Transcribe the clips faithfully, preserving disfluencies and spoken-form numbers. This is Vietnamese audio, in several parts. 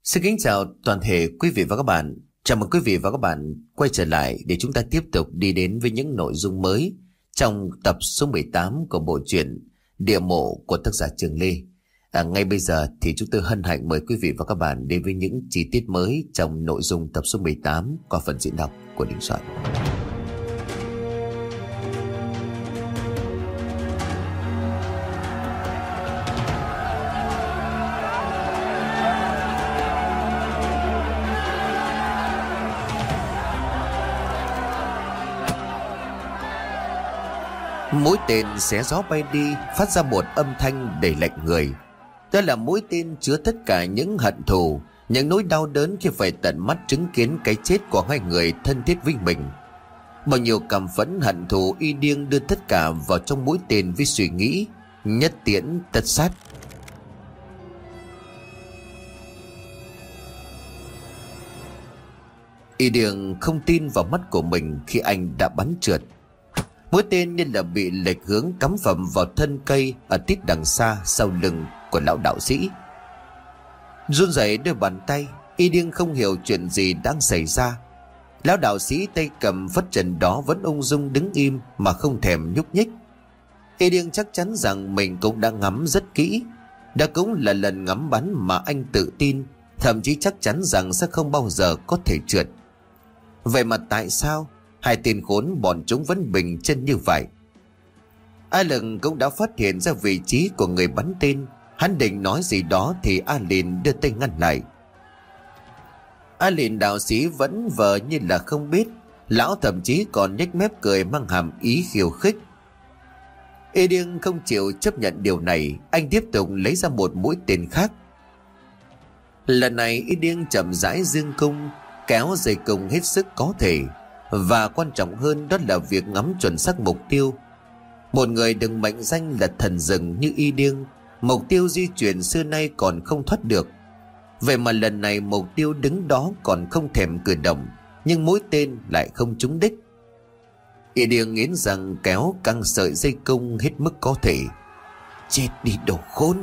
Xin kính chào toàn thể quý vị và các bạn. Chào mừng quý vị và các bạn quay trở lại để chúng ta tiếp tục đi đến với những nội dung mới trong tập số mười tám của bộ truyện Địa Mộ của tác giả Trường Lê. À, ngay bây giờ thì chúng tôi hân hạnh mời quý vị và các bạn đến với những chi tiết mới trong nội dung tập số mười tám qua phần diễn đọc của Đình Soạn. Mũi tên xé gió bay đi, phát ra một âm thanh đầy lạnh người. Đó là mũi tên chứa tất cả những hận thù, những nỗi đau đớn khi phải tận mắt chứng kiến cái chết của hai người thân thiết với mình. Bao nhiêu cảm phẫn hận thù, Y Điêng đưa tất cả vào trong mũi tên với suy nghĩ nhất tiễn tất sát. Y Điêng không tin vào mắt của mình khi anh đã bắn trượt. Mũi tên như là bị lệch hướng cắm phầm vào thân cây ở tít đằng xa sau lưng của lão đạo sĩ. Run rẩy đôi bàn tay, Y Điêng không hiểu chuyện gì đang xảy ra. Lão đạo sĩ tay cầm phất trần đó vẫn ung dung đứng im mà không thèm nhúc nhích. Y Điêng chắc chắn rằng mình cũng đã ngắm rất kỹ. Đó cũng là lần ngắm bắn mà anh tự tin, thậm chí chắc chắn rằng sẽ không bao giờ có thể trượt. Vậy mà tại sao hai tên khốn bọn chúng vẫn bình chân như vậy? A Lực cũng đã phát hiện ra vị trí của người bắn tên. Hắn định nói gì đó thì A Lìn đưa tay ngăn lại. A Lìn đạo sĩ vẫn vờ như là không biết. Lão thậm chí còn nhếch mép cười mang hàm ý khiêu khích. Y Điêng không chịu chấp nhận điều này. Anh tiếp tục lấy ra một mũi tên khác. Lần này Y Điêng chậm rãi dương cung, kéo dây cung hết sức có thể. Và quan trọng hơn đó là việc ngắm chuẩn xác mục tiêu. Một người được mệnh danh là thần rừng như Y Điêng, mục tiêu di chuyển xưa nay còn không thoát được. Vậy mà lần này mục tiêu đứng đó còn không thèm cử động, nhưng mũi tên lại không trúng đích. Y Điêng nghiến răng kéo căng sợi dây cung hết mức có thể. Chết đi đồ khốn!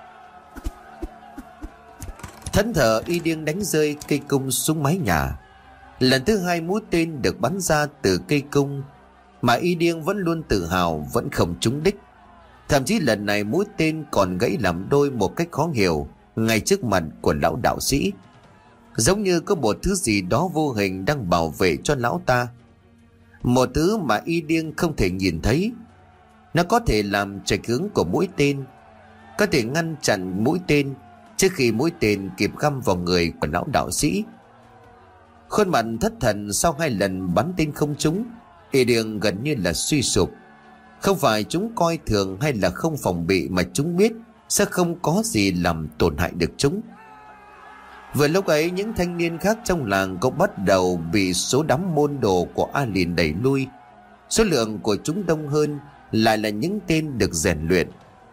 Thẫn thờ Y Điêng đánh rơi cây cung xuống mái nhà. Lần thứ hai mũi tên được bắn ra từ cây cung mà Y Điêng vẫn luôn tự hào vẫn không trúng đích. Thậm chí lần này mũi tên còn gãy làm đôi một cách khó hiểu ngay trước mặt của lão đạo sĩ. Giống như có một thứ gì đó vô hình đang bảo vệ cho lão ta. Một thứ mà Y Điêng không thể nhìn thấy. Nó có thể làm chệch hướng của mũi tên, có thể ngăn chặn mũi tên trước khi mũi tên kịp găm vào người của lão đạo sĩ. Khuôn mặt thất thần sau hai lần bắn tên không trúng, Y Điêng gần như là suy sụp. Không phải chúng coi thường hay là không phòng bị, mà chúng biết sẽ không có gì làm tổn hại được chúng. Vừa lúc ấy, những thanh niên khác trong làng cũng bắt đầu bị số đám môn đồ của A Lìn đẩy lui. Số lượng của chúng đông hơn, lại là những tên được rèn luyện.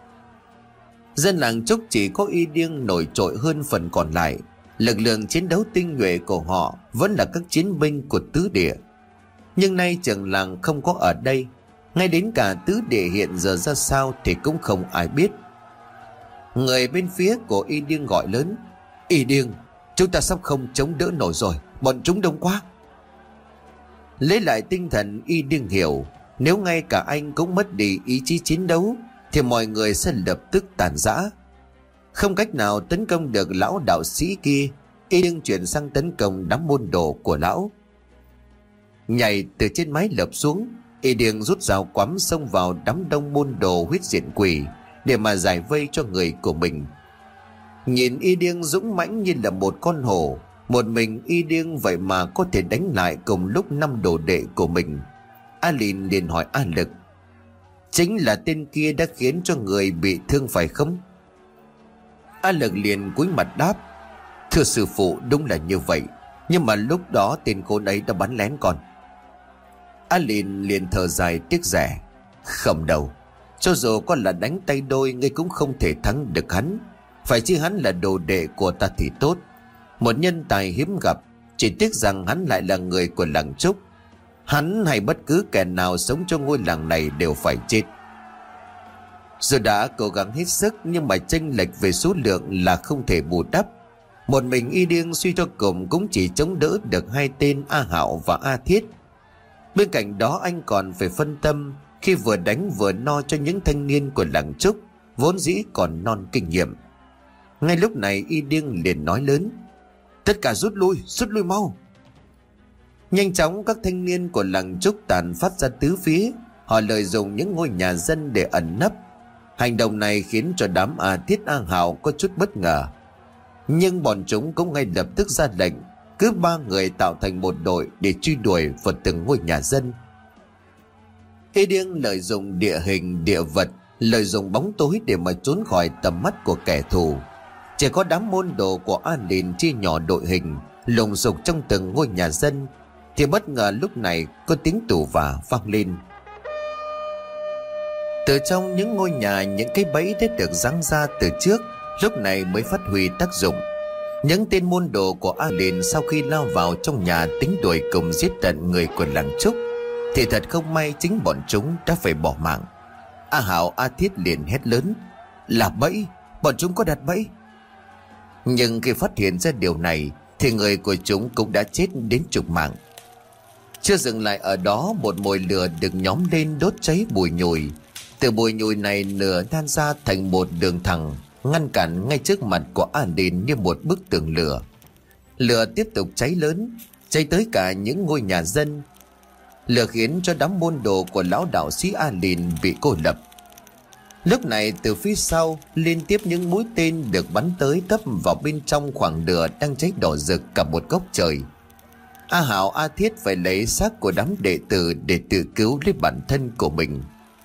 Dân làng Trúc chỉ có Y Điêng nổi trội hơn phần còn lại. Lực lượng chiến đấu tinh nhuệ của họ vẫn là các chiến binh của tứ địa. Nhưng nay trưởng làng không có ở đây, ngay đến cả tứ địa hiện giờ ra sao thì cũng không ai biết. Người bên phía của Y Điêng gọi lớn: Y Điêng, chúng ta sắp không chống đỡ nổi rồi, bọn chúng đông quá. Lấy lại tinh thần, Y Điêng hiểu nếu ngay cả anh cũng mất đi ý chí chiến đấu thì mọi người sẽ lập tức tàn rã. Không cách nào tấn công được lão đạo sĩ kia, Y Điêng chuyển sang tấn công đám môn đồ của lão. Nhảy từ trên mái lợp xuống, Y Điêng rút dao quắm xông vào đám đông môn đồ huyết diện quỷ để mà giải vây cho người của mình. Nhìn Y Điêng dũng mãnh như là một con hổ, một mình Y Điêng vậy mà có thể đánh lại cùng lúc năm đồ đệ của mình. A Lìn liền hỏi A Lực: chính là tên kia đã khiến cho người bị thương phải không? A Lực liền cúi mặt đáp: thưa sư phụ, đúng là như vậy, nhưng mà lúc đó tên khốn ấy đã bắn lén con. A Lìn liền thở dài tiếc rẻ: không đâu, cho dù có là đánh tay đôi, ngươi cũng không thể thắng được hắn. Phải chi hắn là đồ đệ của ta thì tốt, một nhân tài hiếm gặp. Chỉ tiếc rằng hắn lại là người của làng Trúc. Hắn hay bất cứ kẻ nào sống trong ngôi làng này đều phải chết. Dù đã cố gắng hết sức nhưng mà chênh lệch về số lượng là không thể bù đắp. Một mình Y Điêng suy cho cùng cũng chỉ chống đỡ được hai tên A Hạo và A Thiết. Bên cạnh đó anh còn phải phân tâm khi vừa đánh vừa no cho những thanh niên của làng Trúc vốn dĩ còn non kinh nghiệm. Ngay lúc này Y Điêng liền nói lớn: tất cả rút lui, rút lui mau. Nhanh chóng các thanh niên của làng Trúc tàn phát ra tứ phía. Họ lợi dụng những ngôi nhà dân để ẩn nấp. Hành động này khiến cho đám A Thiết A Hạo có chút bất ngờ, nhưng bọn chúng cũng ngay lập tức ra lệnh cứ ba người tạo thành một đội để truy đuổi vào từng ngôi nhà dân. Y Điêng lợi dụng địa hình địa vật, lợi dụng bóng tối để mà trốn khỏi tầm mắt của kẻ thù. Chỉ có đám môn đồ của A Lìn chia nhỏ đội hình lùng sục trong từng ngôi nhà dân, thì bất ngờ lúc này có tiếng tù và vang lên. Từ trong những ngôi nhà, những cái bẫy đã được giăng ra từ trước lúc này mới phát huy tác dụng. Những tên môn đồ của A Lìn sau khi lao vào trong nhà tính đuổi cùng giết tận người của làng Trúc, thì thật không may chính bọn chúng đã phải bỏ mạng. A Hạo A Thiết liền hét lớn: là bẫy, bọn chúng có đặt bẫy. Nhưng khi phát hiện ra điều này thì người của chúng cũng đã chết đến chục mạng. Chưa dừng lại ở đó, một mồi lửa được nhóm lên đốt cháy bùi nhùi. Từ bùi nhùi này nửa tan ra thành một đường thẳng ngăn cản ngay trước mặt của A Lìn như một bức tường lửa. Lửa tiếp tục cháy lớn, cháy tới cả những ngôi nhà dân. Lửa khiến cho đám môn đồ của lão đạo sĩ A Lìn bị cô lập. Lúc này từ phía sau liên tiếp những mũi tên được bắn tới tấp vào bên trong khoảng lửa đang cháy đỏ rực cả một góc trời. A Hạo A Thiết phải lấy xác của đám đệ tử để tự cứu lấy bản thân của mình.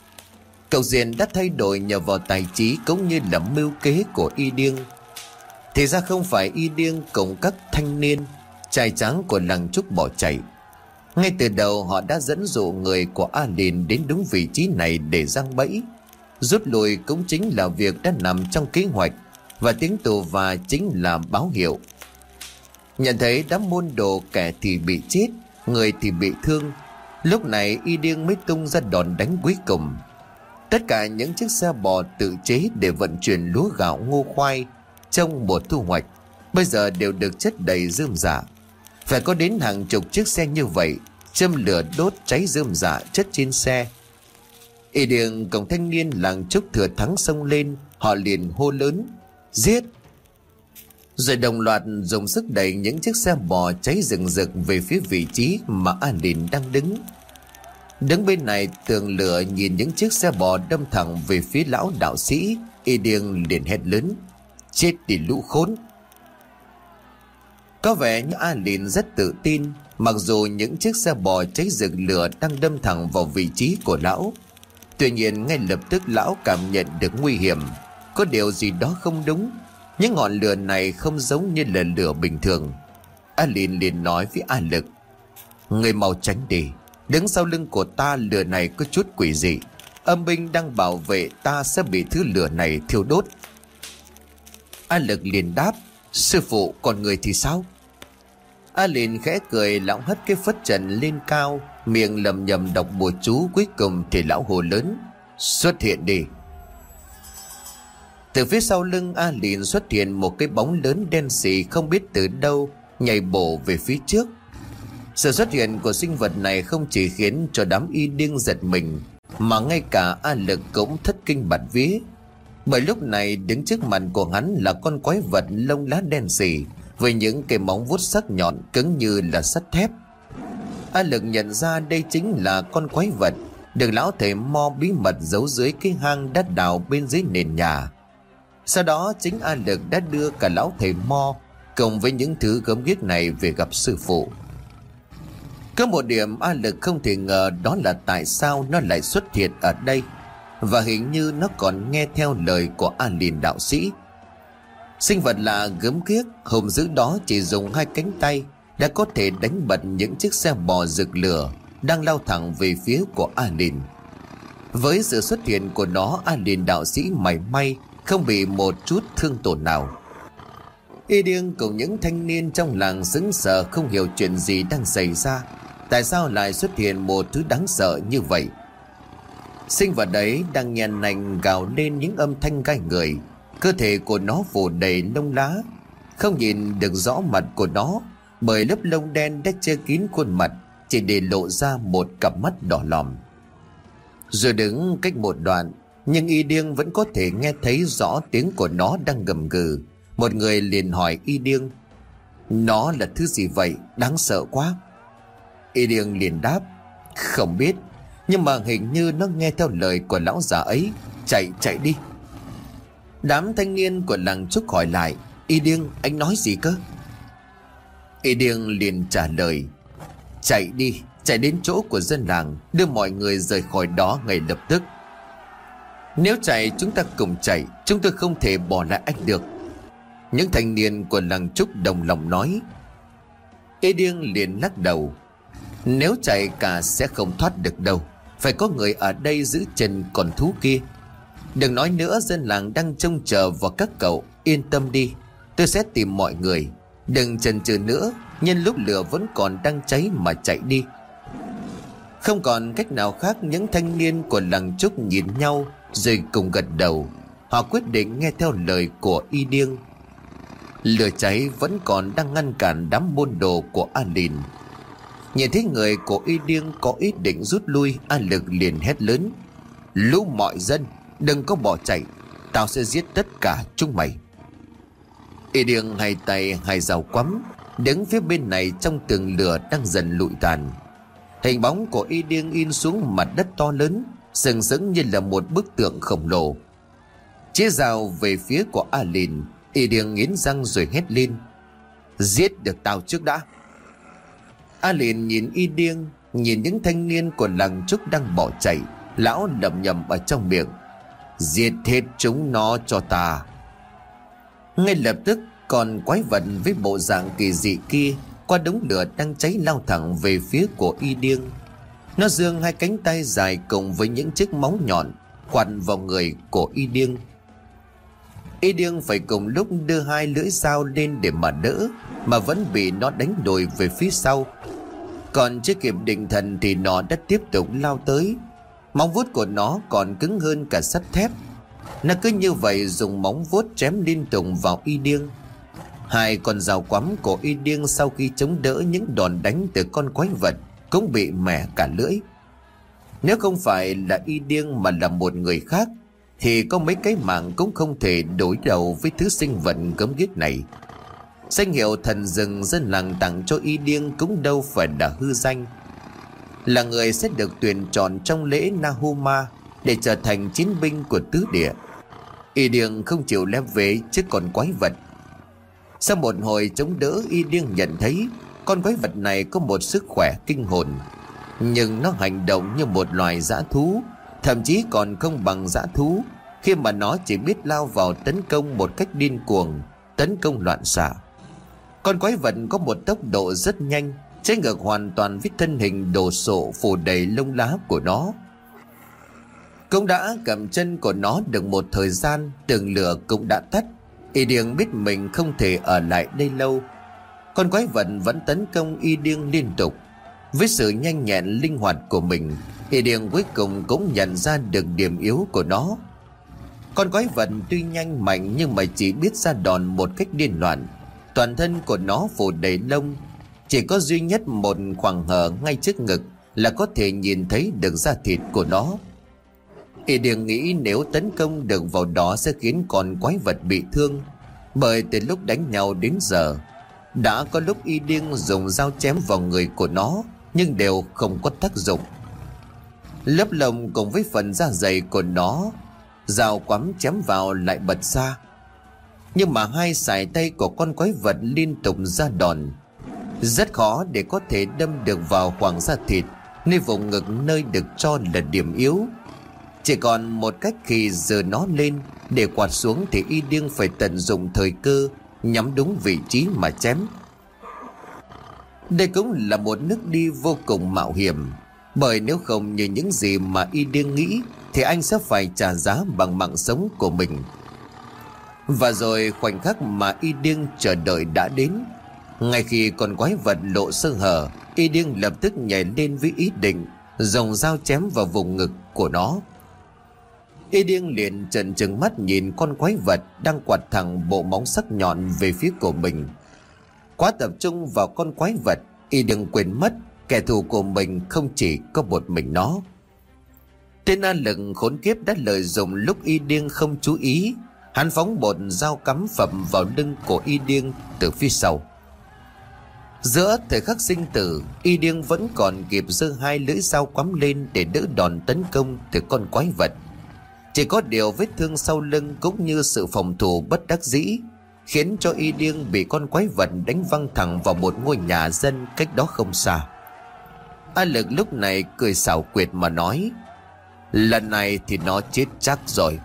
Cậu Diền đã thay đổi nhờ vào tài trí cũng như là mưu kế của Y Điêng. Thì ra không phải Y Điêng cùng các thanh niên trai tráng của làng Trúc bỏ chạy. Ngay từ đầu họ đã dẫn dụ người của A Lìn đến đúng vị trí này để giăng bẫy. Rút lui cũng chính là việc đã nằm trong kế hoạch, và tiếng tù và chính là báo hiệu. Nhận thấy đám môn đồ kẻ thì bị chết, người thì bị thương, lúc này Y Điêng mới tung ra đòn đánh cuối cùng. Tất cả những chiếc xe bò tự chế để vận chuyển lúa gạo ngô khoai trong mùa thu hoạch bây giờ đều được chất đầy rơm rạ. Phải có đến hàng chục chiếc xe như vậy châm lửa đốt cháy rơm rạ chất trên xe. Y Điêng cùng thanh niên làng Trúc thừa thắng xông lên, họ liền hô lớn: giết! Rồi đồng loạt dùng sức đẩy những chiếc xe bò cháy rừng rực về phía vị trí mà A Lìn đang đứng. Đứng bên này tường lửa nhìn những chiếc xe bò đâm thẳng về phía lão đạo sĩ, Y Điêng liền hét lớn: chết đi lũ khốn! Có vẻ như A Lìn rất tự tin, mặc dù những chiếc xe bò cháy rực lửa đang đâm thẳng vào vị trí của lão. Tuy nhiên ngay lập tức lão cảm nhận được nguy hiểm, có điều gì đó không đúng. Những ngọn lửa này không giống như là lửa bình thường. A Lìn liền nói với A Lực: người mau tránh đi, đứng sau lưng của ta lửa này có chút quỷ dị, âm binh đang bảo vệ ta sẽ bị thứ lửa này thiêu đốt. A Lực liền đáp: sư phụ, còn người thì sao? A Lìn khẽ cười, lão hất cái phất trần lên cao, miệng lầm nhầm đọc bùa chú, cuối cùng thì lão hồ lớn: xuất hiện đi. Từ phía sau lưng A Lìn xuất hiện một cái bóng lớn đen xì không biết từ đâu nhảy bổ về phía trước. Sự xuất hiện của sinh vật này không chỉ khiến cho đám Y Điêng giật mình, mà ngay cả A Lực cũng thất kinh bạt vía. Bởi lúc này đứng trước mặt của hắn là con quái vật lông lá đen xì với những cái móng vuốt sắc nhọn cứng như là sắt thép. A Lực nhận ra đây chính là con quái vật được lão thầy Mo bí mật giấu dưới cái hang đá đào bên dưới nền nhà. Sau đó chính A Lực đã đưa cả lão thầy Mo cùng với những thứ gớm ghiếc này về gặp sư phụ. Có một điểm A Lực không thể ngờ, đó là tại sao nó lại xuất hiện ở đây, và hình như nó còn nghe theo lời của A Lìn đạo sĩ. Sinh vật lạ gớm ghiếc hùng dữ đó chỉ dùng hai cánh tay đã có thể đánh bật những chiếc xe bò rực lửa đang lao thẳng về phía của A Lìn. Với sự xuất hiện của nó, A Lìn đạo sĩ mảy may không bị một chút thương tổn nào. Y Điêng cùng những thanh niên trong làng sững sờ, không hiểu chuyện gì đang xảy ra. Tại sao lại xuất hiện một thứ đáng sợ như vậy? Sinh vật đấy đang nhàn nành gào lên những âm thanh gai người. Cơ thể của nó phủ đầy lông lá, Không nhìn được rõ mặt của nó, bởi lớp lông đen đã che kín khuôn mặt, chỉ để lộ ra một cặp mắt đỏ lòm. Rồi đứng cách một đoạn, nhưng Y Điêng vẫn có thể nghe thấy rõ tiếng của nó đang gầm gừ. Một người liền hỏi Y Điêng: "Nó là thứ gì vậy? Đáng sợ quá." Y Điêng liền đáp: "Không biết, nhưng mà hình như nó nghe theo lời của lão già ấy. Chạy, chạy đi." Đám thanh niên của làng Trúc hỏi lại: "Y Điêng, anh nói gì cơ?" Y Điêng liền trả lời: "Chạy đi, chạy đến chỗ của dân làng, đưa mọi người rời khỏi đó ngay lập tức." "Nếu chạy chúng ta cùng chạy, chúng tôi không thể bỏ lại anh được." Những thanh niên của làng Trúc đồng lòng nói. Y Điêng liền lắc đầu: "Nếu chạy cả sẽ không thoát được đâu, phải có người ở đây giữ chân con thú kia. Đừng nói nữa, dân làng đang trông chờ vào các cậu. Yên tâm đi, tôi sẽ tìm mọi người. Đừng chần chừ nữa, nhân lúc lửa vẫn còn đang cháy mà chạy đi." Không còn cách nào khác, những thanh niên của làng Trúc nhìn nhau rồi cùng gật đầu. Họ quyết định nghe theo lời của Y Điêng. Lửa cháy vẫn còn đang ngăn cản đám môn đồ của A Lìn. Nhìn thấy người của Y Điêng có ý định rút lui, A Lực liền hét lớn: "Lũ mọi dân, đừng có bỏ chạy, tao sẽ giết tất cả chúng mày." Y Điêng hai tay hai dao quắm, đứng phía bên này trong tường lửa đang dần lụi tàn. Hình bóng của Y Điêng in xuống mặt đất to lớn, sừng sững như là một bức tượng khổng lồ. Chĩa dao về phía của A Lìn, Y Điêng nghiến răng rồi hét lên: "Giết được tao trước đã." A Lìn nhìn Y Điêng, nhìn những thanh niên của làng Trúc đang bỏ chạy, lão lẩm nhẩm ở trong miệng: "Giết hết chúng nó cho ta." Ngay lập tức, con quái vật với bộ dạng kỳ dị kia qua đống lửa đang cháy lao thẳng về phía của Y Điêng. Nó giương hai cánh tay dài cùng với những chiếc móng nhọn quằn vào người của Y Điêng. Y Điêng phải cùng lúc đưa hai lưỡi dao lên để mà đỡ, mà vẫn bị nó đánh đồi về phía sau. Còn chưa kịp định thần thì nó đã tiếp tục lao tới. Móng vuốt của nó còn cứng hơn cả sắt thép. Nó cứ như vậy dùng móng vuốt chém liên tục vào Y Điêng. Hai con dao quắm của Y Điêng sau khi chống đỡ những đòn đánh từ con quái vật cũng bị mẻ cả lưỡi. Nếu không phải là Y Điêng mà là một người khác thì có mấy cái mạng cũng không thể đối đầu với thứ sinh vật gớm ghiếc này. Danh hiệu thần rừng dân làng tặng cho Y Điêng cũng đâu phải là hư danh. Là người sẽ được tuyển chọn trong lễ Nahuma để trở thành chiến binh của tứ địa. Y Điêng không chịu lép vế trước con quái vật. Sau một hồi chống đỡ, Y Điêng nhận thấy con quái vật này có một sức khỏe kinh hồn, nhưng nó hành động như một loài dã thú, thậm chí còn không bằng dã thú, khi mà nó chỉ biết lao vào tấn công một cách điên cuồng, tấn công loạn xạ. Con quái vật có một tốc độ rất nhanh, trái ngược hoàn toàn với thân hình đồ sộ phủ đầy lông lá của nó. Cũng đã cầm chân của nó được một thời gian, tường lửa cũng đã tắt. Y Điêng biết mình không thể ở lại đây lâu. Con quái vật vẫn tấn công Y Điêng liên tục. Với sự nhanh nhẹn linh hoạt của mình, Y Điêng cuối cùng cũng nhận ra được điểm yếu của nó. Con quái vật tuy nhanh mạnh nhưng mà chỉ biết ra đòn một cách điên loạn. Toàn thân của nó phủ đầy lông, chỉ có duy nhất một khoảng hở ngay trước ngực là có thể nhìn thấy được da thịt của nó. Y Điêng nghĩ nếu tấn công được vào đó sẽ khiến con quái vật bị thương, bởi từ lúc đánh nhau đến giờ đã có lúc Y Điêng dùng dao chém vào người của nó nhưng đều không có tác dụng. Lớp lông cùng với phần da dày của nó, dao quắm chém vào lại bật ra. Nhưng mà hai sải tay của con quái vật liên tục ra đòn, rất khó để có thể đâm được vào khoảng da thịt, nơi vùng ngực nơi được cho là điểm yếu. Chỉ còn một cách khi giơ nó lên để quạt xuống thì Y Điêng phải tận dụng thời cơ, nhắm đúng vị trí mà chém. Đây cũng là một nước đi vô cùng mạo hiểm, bởi nếu không như những gì mà Y Điêng nghĩ thì anh sẽ phải trả giá bằng mạng sống của mình. Và rồi khoảnh khắc mà Y Điêng chờ đợi đã đến. Ngay khi con quái vật lộ sơ hở, Y Điêng lập tức nhảy lên với ý định dùng dao chém vào vùng ngực của nó. Y Điêng liền trợn trừng mắt nhìn con quái vật đang quạt thẳng bộ móng sắc nhọn về phía của mình. Quá tập trung vào con quái vật, Y Điêng quên mất kẻ thù của mình không chỉ có một mình nó. Tên A Lực khốn kiếp đã lợi dụng lúc Y Điêng không chú ý, hắn phóng một dao cắm phập vào lưng của Y Điêng từ phía sau. Giữa thời khắc sinh tử, Y Điêng vẫn còn kịp giơ hai lưỡi dao quắm lên để đỡ đòn tấn công từ con quái vật. Chỉ có điều vết thương sau lưng cũng như sự phòng thủ bất đắc dĩ khiến cho Y Điêng bị con quái vật đánh văng thẳng vào một ngôi nhà dân cách đó không xa. A Lực lúc này cười xảo quyệt mà nói: lần này thì nó chết chắc rồi.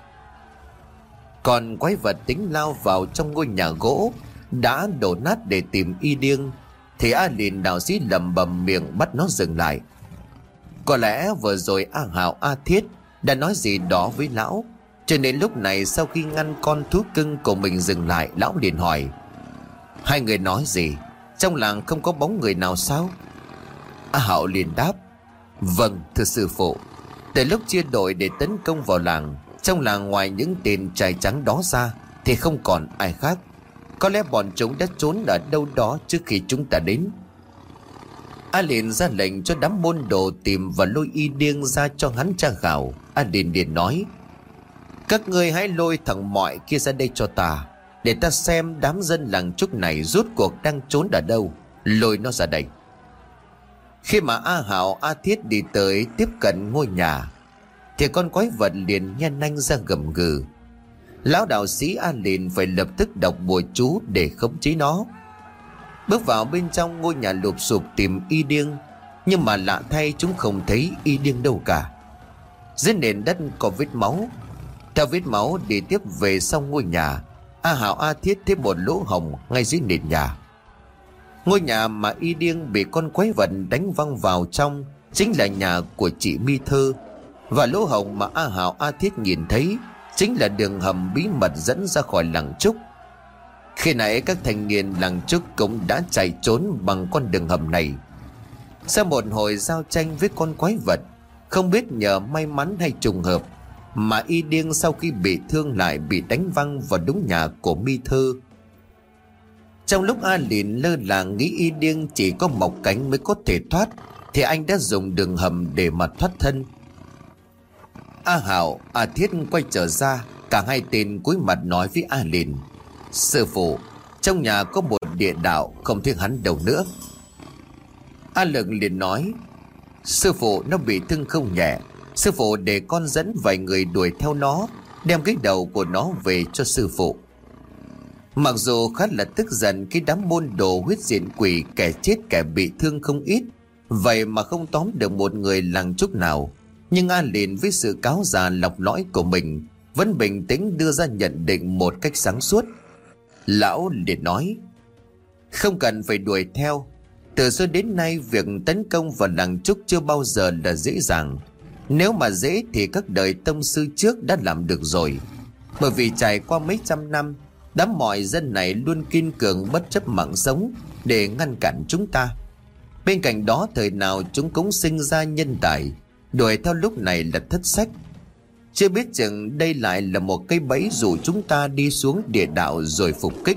Còn quái vật tính lao vào trong ngôi nhà gỗ đã đổ nát để tìm Y Điêng, thì A Lìn đạo sĩ lẩm bẩm miệng bắt nó dừng lại. Có lẽ vừa rồi A Hào A Thiết đã nói gì đó với lão, cho nên lúc này sau khi ngăn con thú cưng của mình dừng lại, lão liền hỏi: hai người nói gì? Trong làng không có bóng người nào sao? A Hạo liền đáp: vâng thưa sư phụ, từ lúc chia đội để tấn công vào làng, trong làng ngoài những tên trai trắng đó ra thì không còn ai khác. Có lẽ bọn chúng đã trốn ở đâu đó trước khi chúng ta đến. A liền ra lệnh cho đám môn đồ tìm và lôi Y Điêng ra cho hắn tra khảo. A liền liền nói: các ngươi hãy lôi thằng mọi kia ra đây cho ta, để ta xem đám dân làng Trúc này rốt cuộc đang trốn ở đâu. Lôi nó ra đây. Khi mà A Hạo A Thiết đi tới tiếp cận ngôi nhà, thì con quái vật liền nhen nanh ra gầm gừ. Lão đạo sĩ A liền phải lập tức đọc bùa chú để khống chế nó. Bước vào bên trong ngôi nhà lụp sụp tìm Y Điêng, nhưng mà lạ thay chúng không thấy Y Điêng đâu cả. Dưới nền đất có vết máu. Theo vết máu đi tiếp về sau ngôi nhà, A Hạo A Thiết thấy một lỗ hổng ngay dưới nền nhà. Ngôi nhà mà Y Điêng bị con quái vật đánh văng vào trong chính là nhà của chị Mi Thơ, và lỗ hổng mà A Hạo A Thiết nhìn thấy chính là đường hầm bí mật dẫn ra khỏi làng Trúc. Khi nãy các thanh niên làng Trúc cũng đã chạy trốn bằng con đường hầm này. Sau một hồi giao tranh với con quái vật, không biết nhờ may mắn hay trùng hợp mà Y Điêng sau khi bị thương lại bị đánh văng vào đúng nhà của Mi Thơ. Trong lúc A Lìn lơ là nghĩ Y Điêng chỉ có mọc cánh mới có thể thoát, thì anh đã dùng đường hầm để mà thoát thân. A Hạo A Thiết quay trở ra, cả hai tên cúi mặt nói với A Lìn: sư phụ, trong nhà có một địa đạo, không thấy hắn đâu nữa. A Lực liền nói: sư phụ, nó bị thương không nhẹ. Sư phụ để con dẫn vài người đuổi theo nó, đem cái đầu của nó về cho sư phụ. Mặc dù khá là tức giận khi đám môn đồ huyết diện quỷ kẻ chết kẻ bị thương không ít, vậy mà không tóm được một người làng Trúc nào, nhưng A Lìn với sự cáo già lọc lõi của mình vẫn bình tĩnh đưa ra nhận định một cách sáng suốt. Lão liền nói: không cần phải đuổi theo. Từ xưa đến nay việc tấn công vào làng Trúc chưa bao giờ là dễ dàng. Nếu mà dễ thì các đời tông sư trước đã làm được rồi. Bởi vì trải qua mấy trăm năm, đám mọi dân này luôn kiên cường bất chấp mạng sống để ngăn cản chúng ta. Bên cạnh đó thời nào chúng cũng sinh ra nhân tài, đuổi theo lúc này là thất sách. Chưa biết chừng đây lại là một cây bẫy dụ chúng ta đi xuống địa đạo rồi phục kích.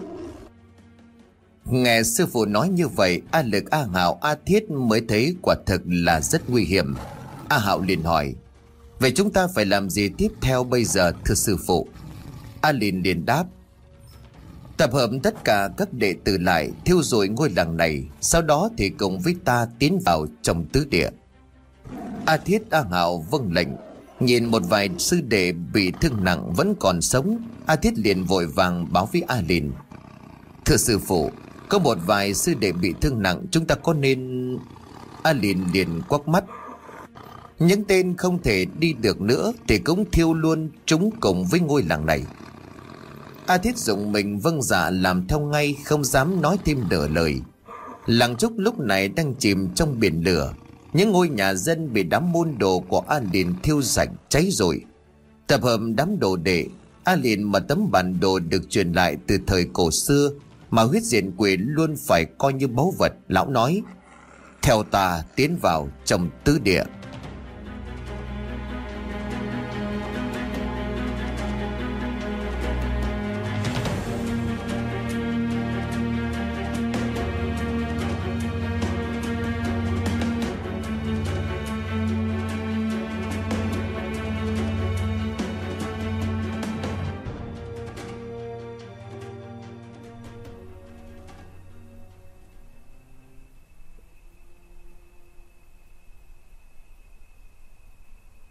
Nghe sư phụ nói như vậy, A Lực, A Hạo, A Thiết mới thấy quả thực là rất nguy hiểm. A Hạo liền hỏi: vậy chúng ta phải làm gì tiếp theo bây giờ thưa sư phụ? A Lìn liền đáp: tập hợp tất cả các đệ tử lại, thiêu rụi ngôi làng này, sau đó thì cùng với ta tiến vào trong tứ địa. A Thiết, A Hạo vâng lệnh. Nhìn một vài sư đệ bị thương nặng vẫn còn sống, A Thiết liền vội vàng báo với A Lìn: thưa sư phụ, có một vài sư đệ bị thương nặng, chúng ta có nên... A Lìn liền quắc mắt: những tên không thể đi được nữa thì cũng thiêu luôn chúng cùng với ngôi làng này. A Thiết dùng mình vâng dạ làm theo ngay, không dám nói thêm nửa lời. Làng Trúc lúc này đang chìm trong biển lửa. Những ngôi nhà dân bị đám môn đồ của A Lìn thiêu sạch cháy rồi. Tập hợp đám đồ đệ, A Lìn mà tấm bản đồ được truyền lại từ thời cổ xưa mà huyết diện quỷ luôn phải coi như báu vật. Lão nói: theo ta tiến vào trong tứ địa.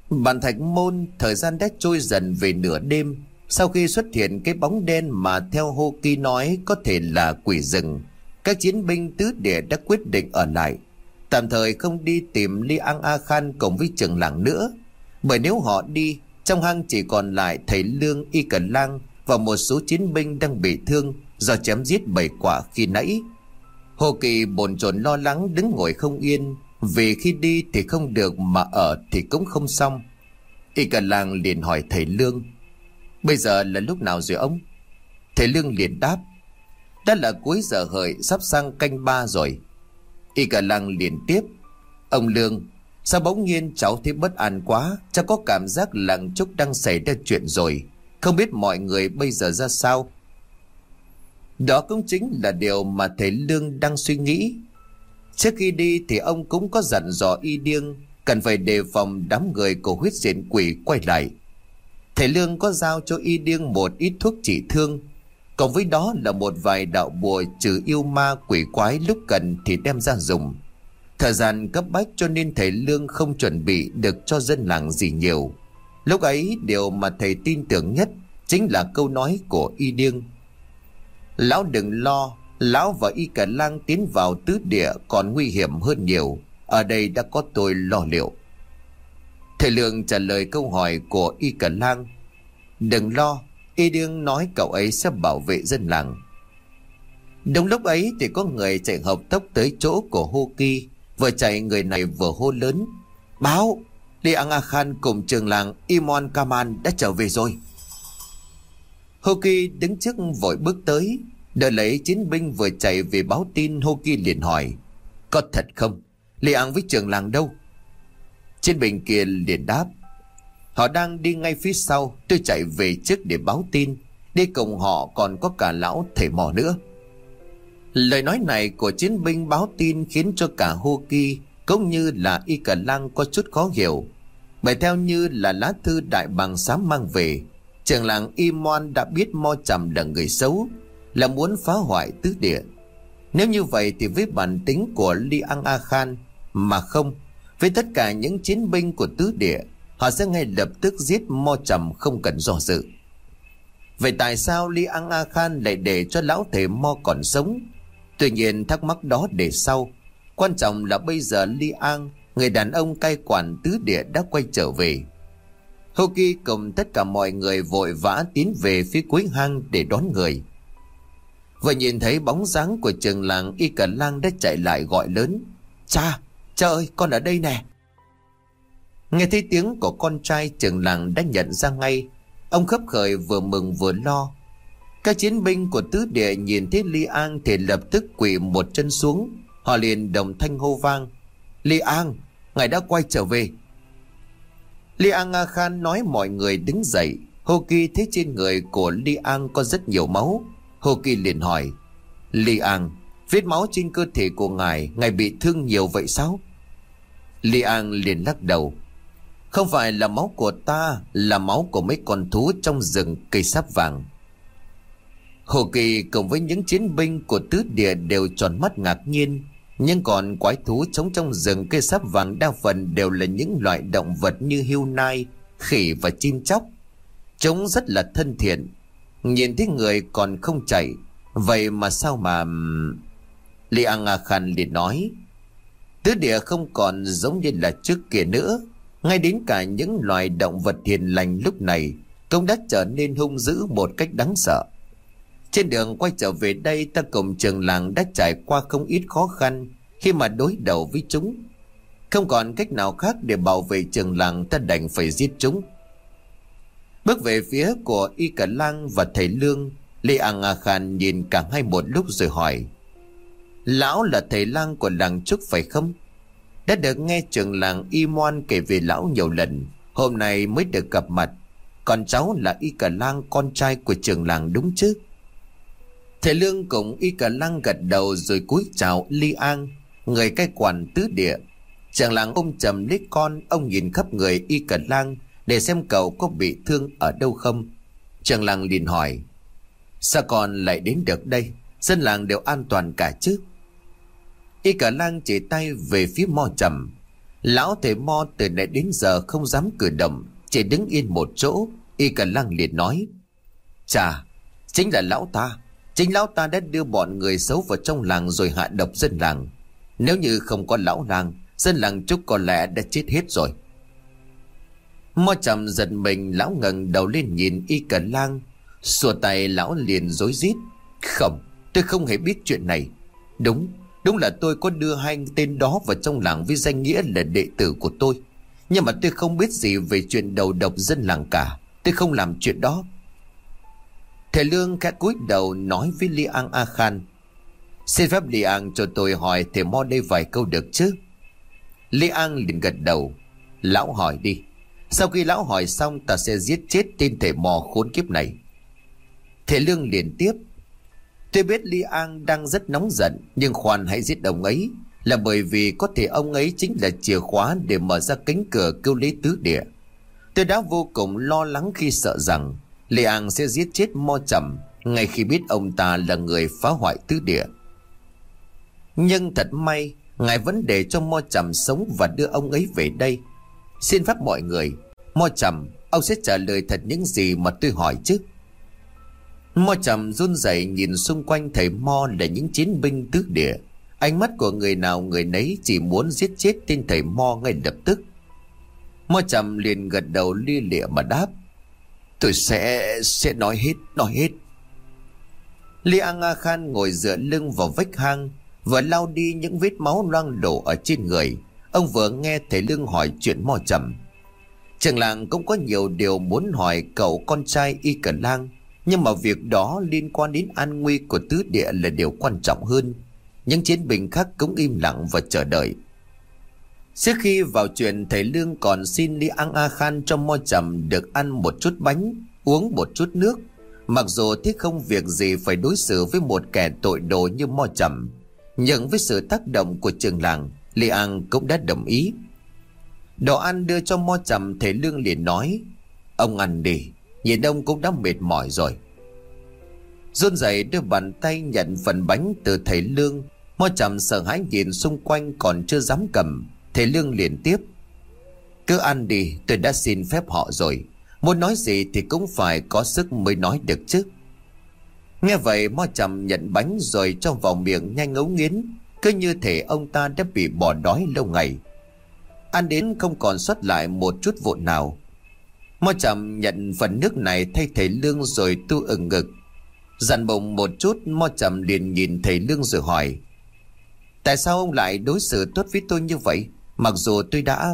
Bàn thạch môn, thời gian đã trôi dần về nửa đêm. Sau khi xuất hiện cái bóng đen mà theo Hô Kỳ nói có thể là quỷ rừng, các chiến binh tứ địa đã quyết định ở lại, tạm thời không đi tìm Li Ang A Khan cùng với trưởng làng nữa. Bởi nếu họ đi, trong hang chỉ còn lại thầy Lương, Y Cẩn Lang và một số chiến binh đang bị thương do chém giết bảy quả khi nãy. Hồ Kỳ bồn chồn lo lắng đứng ngồi không yên, vì khi đi thì không được mà ở thì cũng không xong. Y Cẩn Lang liền hỏi thầy Lương: "Bây giờ là lúc nào rồi ông?" Thầy Lương liền đáp: "Đã là cuối giờ hợi, sắp sang canh ba rồi." Y Cẩn Lang liền tiếp: "Ông Lương, sao bỗng nhiên cháu thấy bất an quá? Cháu có cảm giác làng Trúc đang xảy ra chuyện rồi. Không biết mọi người bây giờ ra sao?" Đó cũng chính là điều mà thầy Lương đang suy nghĩ. Trước khi đi thì ông cũng có dặn dò Y Điêng cần phải đề phòng đám người của huyết diện quỷ quay lại. Thầy Lương có giao cho Y Điêng một ít thuốc trị thương, cộng với đó là một vài đạo bùa trừ yêu ma quỷ quái, lúc cần thì đem ra dùng. Thời gian cấp bách cho nên thầy Lương không chuẩn bị được cho dân làng gì nhiều. Lúc ấy điều mà thầy tin tưởng nhất chính là câu nói của Y Điêng: "Lão đừng lo, lão và Y Cẩn Lang tiến vào tứ địa còn nguy hiểm hơn nhiều. Ở đây đã có tôi lo liệu." Thầy Lương trả lời câu hỏi của Y Cẩn Lang: "Đừng lo, Y Điêng nói cậu ấy sẽ bảo vệ dân làng." Đúng lúc ấy thì có người chạy hợp tốc tới chỗ của Hô Kỳ. Vừa chạy người này vừa hô lớn: "Báo, Li Ang A Khan cùng trường làng Imon Kaman đã trở về rồi." Hô Kỳ đứng trước vội bước tới, đợi lấy chiến binh vừa chạy về báo tin. Hô Kỳ liền hỏi: "Có thật không? Li Ang với trường làng đâu?" Chiến binh kia liền đáp: "Họ đang đi ngay phía sau, tôi chạy về trước để báo tin. Đi cùng họ còn có cả lão thầy mò nữa." Lời nói này của chiến binh báo tin khiến cho cả Hô Kỳ cũng như là Y Cẩn Lang có chút khó hiểu. Bởi theo như là lá thư đại bàng xám mang về, trường làng Imon đã biết Mo Trầm là người xấu, là muốn phá hoại tứ địa. Nếu như vậy thì với bản tính của Li Ang A Khan, mà không, với tất cả những chiến binh của tứ địa, họ sẽ ngay lập tức giết Mo Trầm không cần do dự. Vậy tại sao Li Ang A Khan lại để cho lão thầy Mo còn sống? Tuy nhiên thắc mắc đó để sau. Quan trọng là bây giờ Li Ang, người đàn ông cai quản tứ địa, đã quay trở về. Hô Kỳ cùng tất cả mọi người vội vã tiến về phía cuối hang để đón người. Vừa nhìn thấy bóng dáng của trường làng, Y Cẩn Lang đã chạy lại gọi lớn: "Cha, cha ơi, con ở đây nè." Nghe thấy tiếng của con trai, trường làng đã nhận ra ngay. Ông khấp khởi vừa mừng vừa lo. Các chiến binh của tứ địa nhìn thấy Li Ang thì lập tức quỳ một chân xuống. Họ liền đồng thanh hô vang: "Li Ang, ngài đã quay trở về." Li Ang A Khan nói mọi người đứng dậy. Hô Kỳ thấy trên người của Li Ang có rất nhiều máu. Hô Kỳ liền hỏi: "Li Ang, vết máu trên cơ thể của ngài, ngài bị thương nhiều vậy sao?" Li Ang liền lắc đầu: "Không phải là máu của ta, là máu của mấy con thú trong rừng cây sáp vàng." Hồ Kỳ cùng với những chiến binh của tứ địa đều tròn mắt ngạc nhiên. Nhưng còn quái thú sống trong rừng cây sáp vàng đa phần đều là những loại động vật như hươu nai, khỉ và chim chóc. Chúng rất là thân thiện, nhìn thấy người còn không chạy. Vậy mà sao mà... Li Ang A Khan liền nói: "Tứ địa không còn giống như là trước kia nữa. Ngay đến cả những loài động vật hiền lành lúc này cũng đã trở nên hung dữ một cách đáng sợ. Trên đường quay trở về đây, ta cùng trường làng đã trải qua không ít khó khăn khi mà đối đầu với chúng. Không còn cách nào khác để bảo vệ trường làng, ta đành phải giết chúng." Bước về phía của Y Cẩn Lang và thầy Lương, Li Ang A Khan nhìn cả hai một lúc rồi hỏi: "Lão là thầy lang của làng Trúc phải không? Đã được nghe trường làng Imon kể về lão nhiều lần, hôm nay mới được gặp mặt. Còn cháu là Y Cẩn Lang, con trai của trường làng đúng chứ?" Thầy Lương cùng Y Cẩn Lang gật đầu rồi cúi chào Li Ang, người cai quản tứ địa. Trường làng ôm chầm lấy con, ông nhìn khắp người Y Cẩn Lang để xem cậu có bị thương ở đâu không. Trường làng liền hỏi: "Sao con lại đến được đây? Dân làng đều an toàn cả chứ?" Y Cẩn Lang chỉ tay về phía Mo Trầm. Lão thầy Mo từ nãy đến giờ không dám cử động, chỉ đứng yên một chỗ. Y Cả Lang liền nói: Chà, chính là lão ta. Chính lão ta đã đưa bọn người xấu vào trong làng rồi hạ độc dân làng. Nếu như không có lão làng, dân làng Trúc có lẽ đã chết hết rồi. Mo Trầm giật mình, lão ngẩng đầu lên nhìn Y Cả Lang. Xua tay lão liền rối rít: Không, tôi không hề biết chuyện này. Đúng, đúng là tôi có đưa hai tên đó vào trong làng với danh nghĩa là đệ tử của tôi. Nhưng mà tôi không biết gì về chuyện đầu độc dân làng cả. Tôi không làm chuyện đó. Thầy Lương khẽ cúi đầu nói với Li An A Khan: Xin phép Li An cho tôi hỏi thầy Mo đây vài câu được chứ? Li An liền gật đầu: Lão hỏi đi. Sau khi lão hỏi xong, ta sẽ giết chết tên thầy Mo khốn kiếp này. Thầy Lương liền tiếp: Tôi biết Li An đang rất nóng giận, nhưng khoan hãy giết ông ấy, là bởi vì có thể ông ấy chính là chìa khóa để mở ra cánh cửa cứu lấy tứ địa. Tôi đã vô cùng lo lắng khi sợ rằng Li An sẽ giết chết Mo Trầm ngay khi biết ông ta là người phá hoại tứ địa. Nhưng thật may, ngài vẫn để cho Mo Trầm sống và đưa ông ấy về đây. Xin phép mọi người, Mo Trầm, ông sẽ trả lời thật những gì mà tôi hỏi chứ? Mo Trầm run rẩy nhìn xung quanh thầy Mo là những chiến binh tứ địa. Ánh mắt của người nào người nấy chỉ muốn giết chết tên thầy Mo ngay lập tức. Mo Trầm liền gật đầu lia lịa mà đáp: Tôi sẽ sẽ nói hết, nói hết. Li An A Khan ngồi dựa lưng vào vách hang, vừa lau đi những vết máu loang lổ ở trên người. Ông vừa nghe thầy Lương hỏi chuyện Mo Trầm. Trường làng cũng có nhiều điều muốn hỏi cậu con trai Y Cả Lang, nhưng mà việc đó liên quan đến an nguy của tứ địa là điều quan trọng hơn. Những chiến binh khác cũng im lặng và chờ đợi. Trước khi vào chuyện, thầy Lương còn xin Li An A Khan cho Mo Trầm được ăn một chút bánh, uống một chút nước. Mặc dù thế không việc gì phải đối xử với một kẻ tội đồ như Mo Trầm, nhưng với sự tác động của trường làng, Li An cũng đã đồng ý. Đồ ăn đưa cho Mo Trầm, thầy Lương liền nói: Ông ăn đi, nhìn ông cũng đã mệt mỏi rồi. Run rẩy đưa bàn tay nhận phần bánh từ thầy Lương. Mo Trầm sợ hãi nhìn xung quanh còn chưa dám cầm. Thầy Lương liền tiếp: Cứ ăn đi, tôi đã xin phép họ rồi. Muốn nói gì thì cũng phải có sức mới nói được chứ. Nghe vậy, Mo Trầm nhận bánh rồi cho vào miệng nhanh ngấu nghiến, cứ như thể ông ta đã bị bỏ đói lâu ngày. Ăn đến không còn sót lại một chút vụn nào. Mo Trầm nhận phần nước này thay thầy Lương rồi tu ừng ngực. Dặn bụng một chút, Mo Trầm liền nhìn thầy Lương rồi hỏi: Tại sao ông lại đối xử tốt với tôi như vậy, mặc dù tôi đã...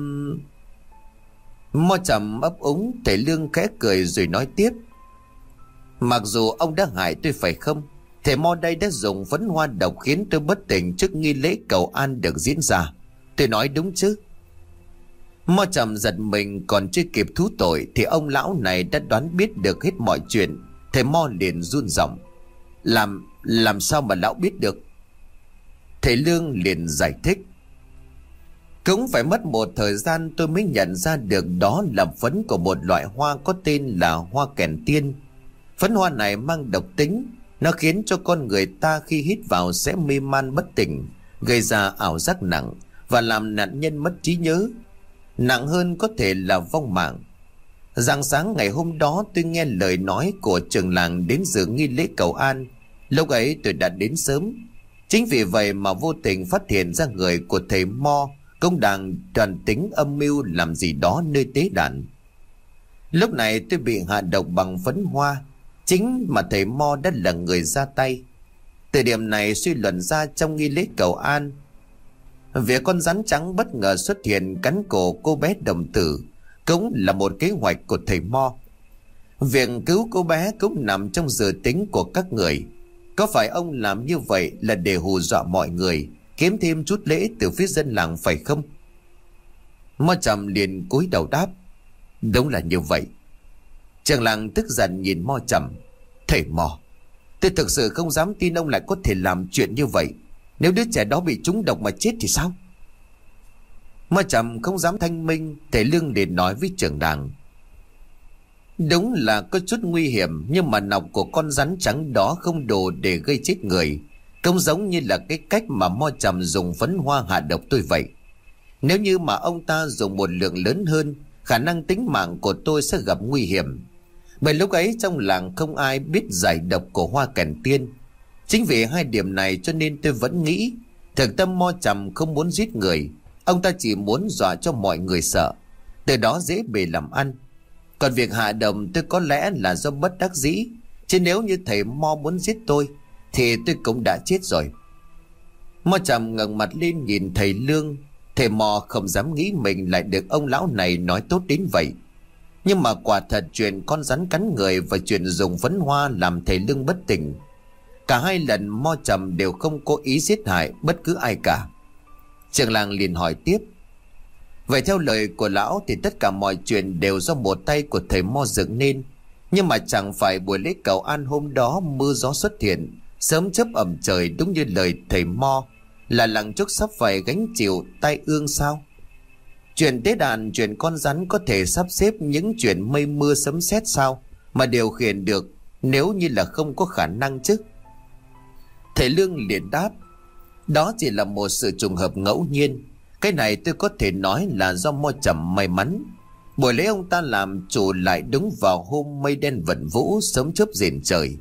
Mo Trầm ấp úng. Thầy Lương khẽ cười rồi nói tiếp: Mặc dù ông đã hại tôi phải không? Thầy Mo đây đã dùng phấn hoa độc khiến tôi bất tỉnh trước nghi lễ cầu an được diễn ra. Tôi nói đúng chứ? Mo Trầm giật mình, còn chưa kịp thú tội thì ông lão này đã đoán biết được hết mọi chuyện. Thầy Mo liền run giọng: Làm, làm sao mà lão biết được? Thầy Lương liền giải thích: Cũng phải mất một thời gian tôi mới nhận ra được đó là phấn của một loại hoa có tên là hoa kèn tiên. Phấn hoa này mang độc tính, nó khiến cho con người ta khi hít vào sẽ mê man bất tỉnh, gây ra ảo giác nặng và làm nạn nhân mất trí nhớ. Nặng hơn có thể là vong mạng. Rạng sáng ngày hôm đó, tôi nghe lời nói của trường làng đến dự nghi lễ cầu an. Lúc ấy tôi đã đến sớm. Chính vì vậy mà vô tình phát hiện ra người của thầy Mo cũng đang đoàn tính âm mưu làm gì đó nơi tế đàn. Lúc này tôi bị hạ độc bằng phấn hoa, chính mà thầy Mo đã là người ra tay. Từ điểm này suy luận ra trong nghi lễ cầu an, việc con rắn trắng bất ngờ xuất hiện cắn cổ cô bé đồng tử cũng là một kế hoạch của thầy Mo. Việc cứu cô bé cũng nằm trong dự tính của các người. Có phải ông làm như vậy là để hù dọa mọi người, kiếm thêm chút lễ từ phía dân làng phải không? Mo Trầm liền cúi đầu đáp: Đúng là như vậy. Trường làng tức giận nhìn Mo Trầm: Thầy Mo, tôi thực sự không dám tin ông lại có thể làm chuyện như vậy. Nếu đứa trẻ đó bị trúng độc mà chết thì sao? Mo Trầm không dám thanh minh. Thầy Lương liền nói với trưởng làng: Đúng là có chút nguy hiểm, nhưng mà nọc của con rắn trắng đó không đủ để gây chết người. Không giống như là cái cách mà Mo Trầm dùng phấn hoa hạ độc tôi vậy. Nếu như mà ông ta dùng một lượng lớn hơn, khả năng tính mạng của tôi sẽ gặp nguy hiểm. Bởi lúc ấy trong làng không ai biết giải độc của hoa cành tiên. Chính vì hai điểm này cho nên tôi vẫn nghĩ thực tâm Mo Trầm không muốn giết người. Ông ta chỉ muốn dọa cho mọi người sợ, từ đó dễ bề làm ăn. Còn việc hạ độc tôi có lẽ là do bất đắc dĩ, chứ nếu như thầy Mo muốn giết tôi thì tôi cũng đã chết rồi. Mo Trầm ngẩng mặt lên nhìn thầy Lương. Thầy Mo không dám nghĩ mình lại được ông lão này nói tốt đến vậy. Nhưng mà quả thật chuyện con rắn cắn người và chuyện dùng phấn hoa làm thầy Lương bất tỉnh, cả hai lần Mo Trầm đều không cố ý giết hại bất cứ ai cả. Trưởng làng liền hỏi tiếp: vậy theo lời của lão thì tất cả mọi chuyện đều do một tay của thầy Mo dựng nên. Nhưng mà chẳng phải buổi lễ cầu an hôm đó mưa gió xuất hiện, sớm chớp ẩm trời, đúng như lời thầy Mo là làng Trúc sắp phải gánh chịu tai ương sao? Chuyện tế đàn, chuyện con rắn có thể sắp xếp những chuyện mây mưa sấm sét sao mà điều khiển được, nếu như là không có khả năng chứ? Thầy Lương liền đáp: đó chỉ là một sự trùng hợp ngẫu nhiên. Cái này tôi có thể nói là do Mo Trầm may mắn. Buổi lễ ông ta làm chủ lại đúng vào hôm mây đen vẩn vũ, sớm chớp rền trời.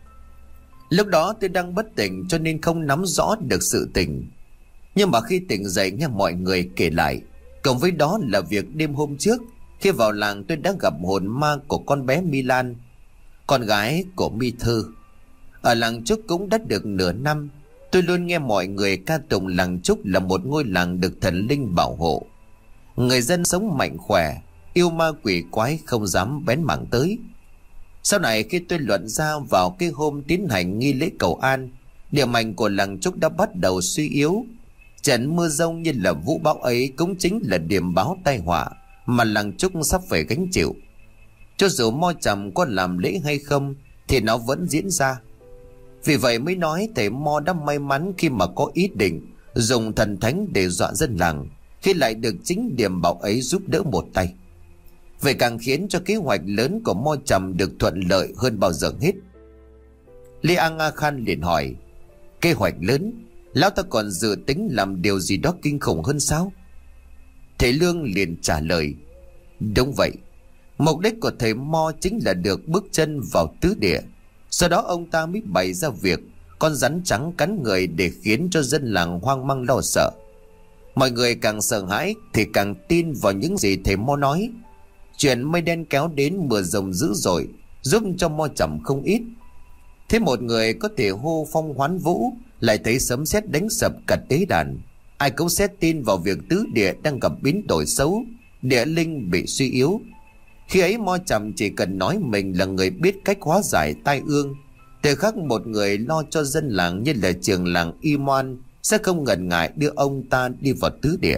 Lúc đó tôi đang bất tỉnh cho nên không nắm rõ được sự tình. Nhưng mà khi tỉnh dậy nghe mọi người kể lại, cộng với đó là việc đêm hôm trước khi vào làng tôi đã gặp hồn ma của con bé Milan, con gái của Mi Thư. Ở làng Trúc cũng đã được nửa năm, tôi luôn nghe mọi người ca tụng làng Trúc là một ngôi làng được thần linh bảo hộ. Người dân sống mạnh khỏe, yêu ma quỷ quái không dám bén mảng tới. Sau này khi tôi luận ra vào cái hôm tiến hành nghi lễ cầu an, địa mạch của làng Trúc đã bắt đầu suy yếu. Trận mưa rông như là vũ bão ấy cũng chính là điểm báo tai họa mà làng Trúc sắp phải gánh chịu. Cho dù Mo Trầm có làm lễ hay không thì nó vẫn diễn ra. Vì vậy mới nói thầy Mo đã may mắn khi mà có ý định dùng thần thánh để dọa dân làng, khi lại được chính điểm bảo ấy giúp đỡ một tay. Vậy càng khiến cho kế hoạch lớn của Mo Trầm được thuận lợi hơn bao giờ hết. Lê An A Khan liền hỏi: kế hoạch lớn? Lão ta còn dự tính làm điều gì đó kinh khủng hơn sao? Thầy Lương liền trả lời: đúng vậy. Mục đích của thầy Mo chính là được bước chân vào tứ địa. Sau đó ông ta mới bày ra việc con rắn trắng cắn người để khiến cho dân làng hoang mang lo sợ. Mọi người càng sợ hãi thì càng tin vào những gì thầy Mo nói. Chuyện mây đen kéo đến, mưa rồng dữ dội, giúp cho Mo Trầm không ít. Thế một người có thể hô phong hoán vũ, lại thấy sấm sét đánh sập cả tế đàn, ai cũng sẽ tin vào việc tứ địa đang gặp biến đổi xấu, địa linh bị suy yếu. Khi ấy Mo Trầm chỉ cần nói mình là người biết cách hóa giải tai ương, thời khắc một người lo cho dân làng như là trường làng Y Moan sẽ không ngần ngại đưa ông ta đi vào tứ địa.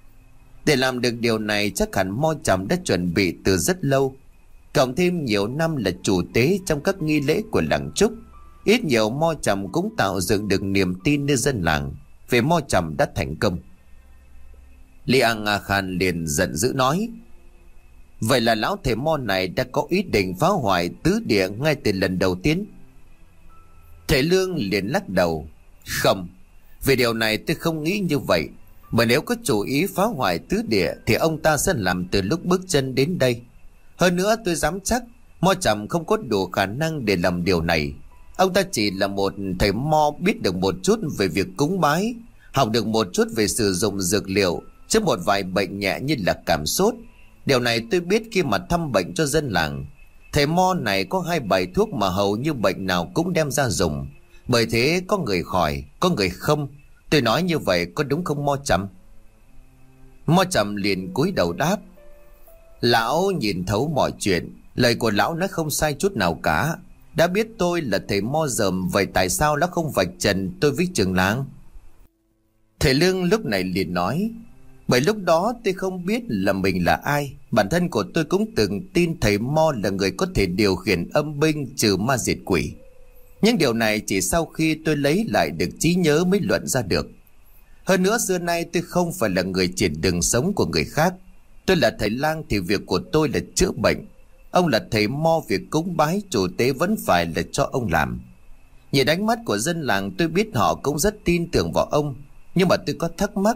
Để làm được điều này chắc hẳn Mo Trầm đã chuẩn bị từ rất lâu, cộng thêm nhiều năm là chủ tế trong các nghi lễ của làng Trúc. Ít nhiều Mo Trầm cũng tạo dựng được niềm tin nơi dân làng về Mo Trầm đã thành công. Li An A Khan liền giận dữ nói: vậy là lão thầy Mo này đã có ý định phá hoại tứ địa ngay từ lần đầu tiên? Thầy Lương liền lắc đầu: không, về điều này tôi không nghĩ như vậy. Bởi nếu có chủ ý phá hoại tứ địa thì ông ta sẽ làm từ lúc bước chân đến đây. Hơn nữa tôi dám chắc Mo Trầm không có đủ khả năng để làm điều này. Ông ta chỉ là một thầy Mo biết được một chút về việc cúng bái, học được một chút về sử dụng dược liệu chữa một vài bệnh nhẹ như là cảm sốt. Điều này tôi biết khi mà thăm bệnh cho dân làng. Thầy Mo này có hai bài thuốc mà hầu như bệnh nào cũng đem ra dùng. Bởi thế có người khỏi, có người không. Tôi nói như vậy có đúng không Mo Trầm? Mo Trầm liền cúi đầu đáp: lão nhìn thấu mọi chuyện, lời của lão nói không sai chút nào cả. Đã biết tôi là thầy Mo dởm, vậy tại sao lão không vạch trần tôi với trường làng? Thầy Lương lúc này liền nói: bởi lúc đó tôi không biết là mình là ai. Bản thân của tôi cũng từng tin thầy Mo là người có thể điều khiển âm binh trừ ma diệt quỷ. Nhưng điều này chỉ sau khi tôi lấy lại được trí nhớ mới luận ra được. Hơn nữa xưa nay tôi không phải là người triệt đường sống của người khác. Tôi là thầy lang thì việc của tôi là chữa bệnh. Ông là thầy Mo, việc cúng bái chủ tế vẫn phải là cho ông làm. Nhìn ánh mắt của dân làng tôi biết họ cũng rất tin tưởng vào ông. Nhưng mà tôi có thắc mắc,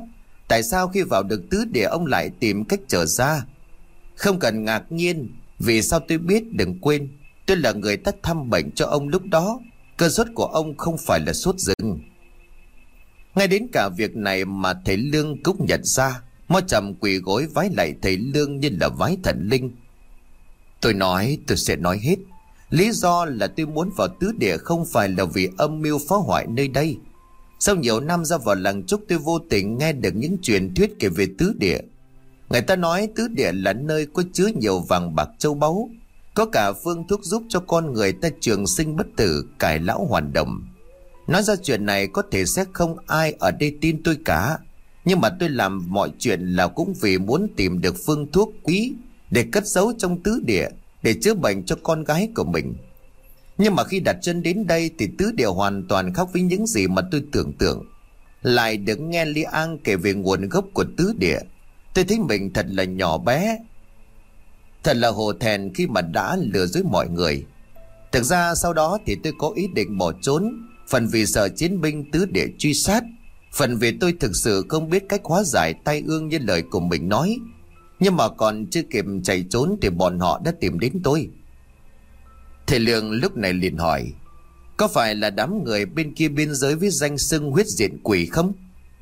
Tại sao khi vào được tứ địa ông lại tìm cách trở ra? Không cần ngạc nhiên. Vì sao tôi biết, đừng quên, tôi là người đã thăm bệnh cho ông lúc đó. Cơn sốt của ông không phải là sốt rừng. Ngay đến cả việc này mà thầy Lương cũng nhận ra. Mo Trầm quỳ gối vái lại thầy Lương như là vái thần linh. Tôi nói tôi sẽ nói hết. Lý do là tôi muốn vào tứ địa không phải là vì âm mưu phá hoại nơi đây. Sau nhiều năm ra vào làng Trúc, tôi vô tình nghe được những truyền thuyết kể về tứ địa. Người ta nói tứ địa là nơi có chứa nhiều vàng bạc châu báu, có cả phương thuốc giúp cho con người ta trường sinh bất tử, cải lão hoàn đồng. Nói ra chuyện này có thể sẽ không ai ở đây tin tôi cả, nhưng mà tôi làm mọi chuyện là cũng vì muốn tìm được phương thuốc quý để cất giấu trong tứ địa, để chữa bệnh cho con gái của mình. Nhưng mà khi đặt chân đến đây thì tứ địa hoàn toàn khác với những gì mà tôi tưởng tượng. Lại được nghe Lý An kể về nguồn gốc của tứ địa, tôi thấy mình thật là nhỏ bé, thật là hổ thẹn khi mà đã lừa dối mọi người. Thực ra sau đó thì tôi có ý định bỏ trốn, phần vì sợ chiến binh tứ địa truy sát, phần vì tôi thực sự không biết cách hóa giải tai ương như lời của mình nói. Nhưng mà còn chưa kịp chạy trốn thì bọn họ đã tìm đến tôi. Thầy Lương lúc này liền hỏi, có phải là đám người bên kia biên giới với danh xưng huyết diện quỷ không?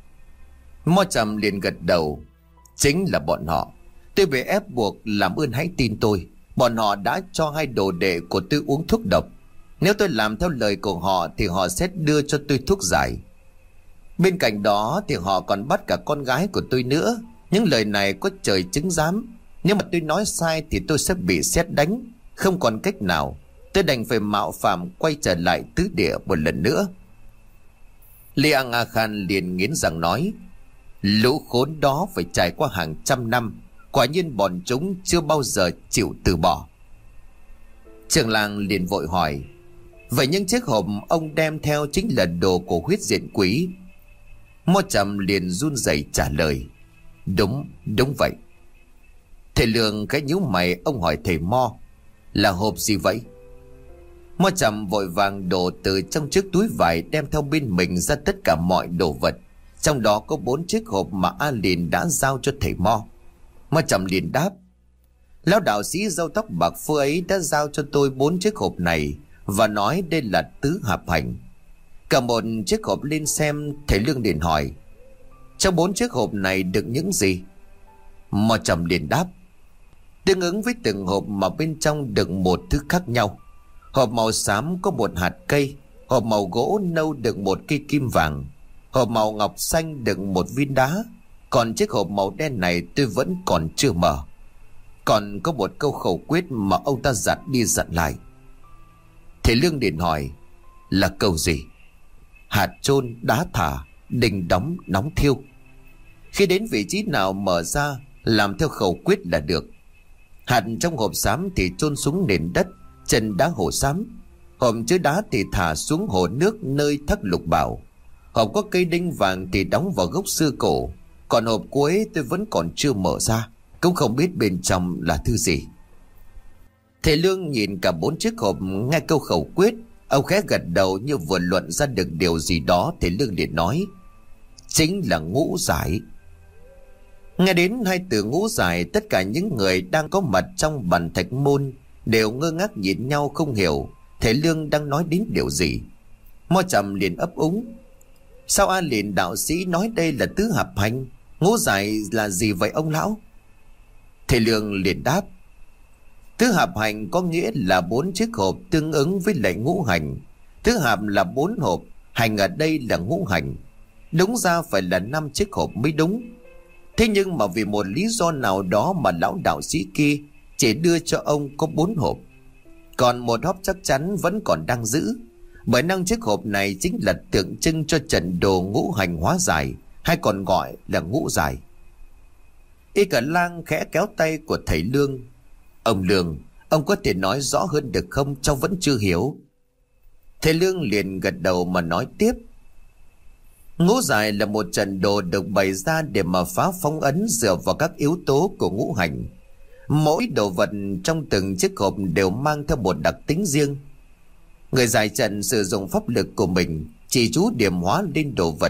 Mo Trầm liền gật đầu. Chính là bọn họ. Tôi bị ép buộc, làm ơn hãy tin tôi. Bọn họ đã cho hai đồ đệ của tôi uống thuốc độc. Nếu tôi làm theo lời của họ thì họ sẽ đưa cho tôi thuốc giải. Bên cạnh đó thì họ còn bắt cả con gái của tôi nữa. Những lời này có trời chứng giám. Nếu mà tôi nói sai thì tôi sẽ bị sét đánh. Không còn cách nào, tôi đành phải mạo phạm quay trở lại tứ địa một lần nữa. Li Ang A Khan liền nghiến răng nói, lũ khốn đó phải trải qua hàng trăm năm, quả nhiên bọn chúng chưa bao giờ chịu từ bỏ. Trường làng liền vội hỏi, vậy những chiếc hộp ông đem theo chính là đồ của huyết diện quỷ? Mo Trầm liền run rẩy trả lời, đúng, đúng vậy. Thầy Lương cái nhíu mày, ông hỏi thầy Mo, là hộp gì vậy? Mo Trầm vội vàng đổ từ trong chiếc túi vải đem theo bên mình ra tất cả mọi đồ vật, trong đó có bốn chiếc hộp mà A Lìn đã giao cho thầy Mo. Mo Trầm liền đáp, lão đạo sĩ râu tóc bạc phơ ấy đã giao cho tôi bốn chiếc hộp này và nói đây là tứ hạp hành. Cả một chiếc hộp lên xem. Thầy Lương liền hỏi, trong bốn chiếc hộp này được những gì? Mo Trầm liền đáp, tương ứng với từng hộp mà bên trong đựng một thứ khác nhau. Hộp màu xám có một hạt cây, hộp màu gỗ nâu đựng một cây kim vàng, hộp màu ngọc xanh đựng một viên đá, còn chiếc hộp màu đen này tôi vẫn còn chưa mở. Còn có một câu khẩu quyết mà ông ta dặn đi dặn lại. Thầy Lương liền hỏi, là câu gì? Hạt chôn đá thả, đình đóng nóng thiêu. Khi đến vị trí nào mở ra, làm theo khẩu quyết là được. Hạt trong hộp xám thì chôn xuống nền đất chân đá hồ xám. Hộp chứa đá thì thả xuống hồ nước nơi thác lục bảo. Hộp có cây đinh vàng thì đóng vào gốc xưa cổ. Còn hộp cuối tôi vẫn còn chưa mở ra, cũng không biết bên trong là thứ gì. Thầy Lương nhìn cả bốn chiếc hộp, nghe câu khẩu quyết, ông khẽ gật đầu như vừa luận ra được điều gì đó. Thầy Lương liền nói, chính là ngũ giải. Nghe đến hai từ ngũ giải, tất cả những người đang có mặt trong bàn thạch môn đều ngơ ngác nhìn nhau không hiểu thầy Lương đang nói đến điều gì. Mo Trầm liền ấp úng, sao A Lìn đạo sĩ nói đây là tứ hạp hành? Ngũ giải là gì vậy ông lão? Thầy Lương liền đáp, tứ hạp hành có nghĩa là bốn chiếc hộp tương ứng với lại ngũ hành. Tứ hạp là bốn hộp, hành ở đây là ngũ hành. Đúng ra phải là năm chiếc hộp mới đúng. Thế nhưng mà vì một lý do nào đó mà lão đạo sĩ kia chỉ đưa cho ông có bốn hộp, còn một hộp chắc chắn vẫn còn đang giữ. Bởi năm chiếc hộp này chính là tượng trưng cho trận đồ ngũ hành hóa giải, hay còn gọi là ngũ giải. Y Cả Lang khẽ kéo tay của thầy Lương. Ông Lương, ông có thể nói rõ hơn được không? Cháu vẫn chưa hiểu. Thầy Lương liền gật đầu mà nói tiếp. Ngũ giải là một trận đồ được bày ra để mà phá phong ấn dựa vào các yếu tố của ngũ hành. Mỗi đồ vật trong từng chiếc hộp đều mang theo một đặc tính riêng. Người giải trận sử dụng pháp lực của mình chỉ chú điểm hóa lên đồ vật.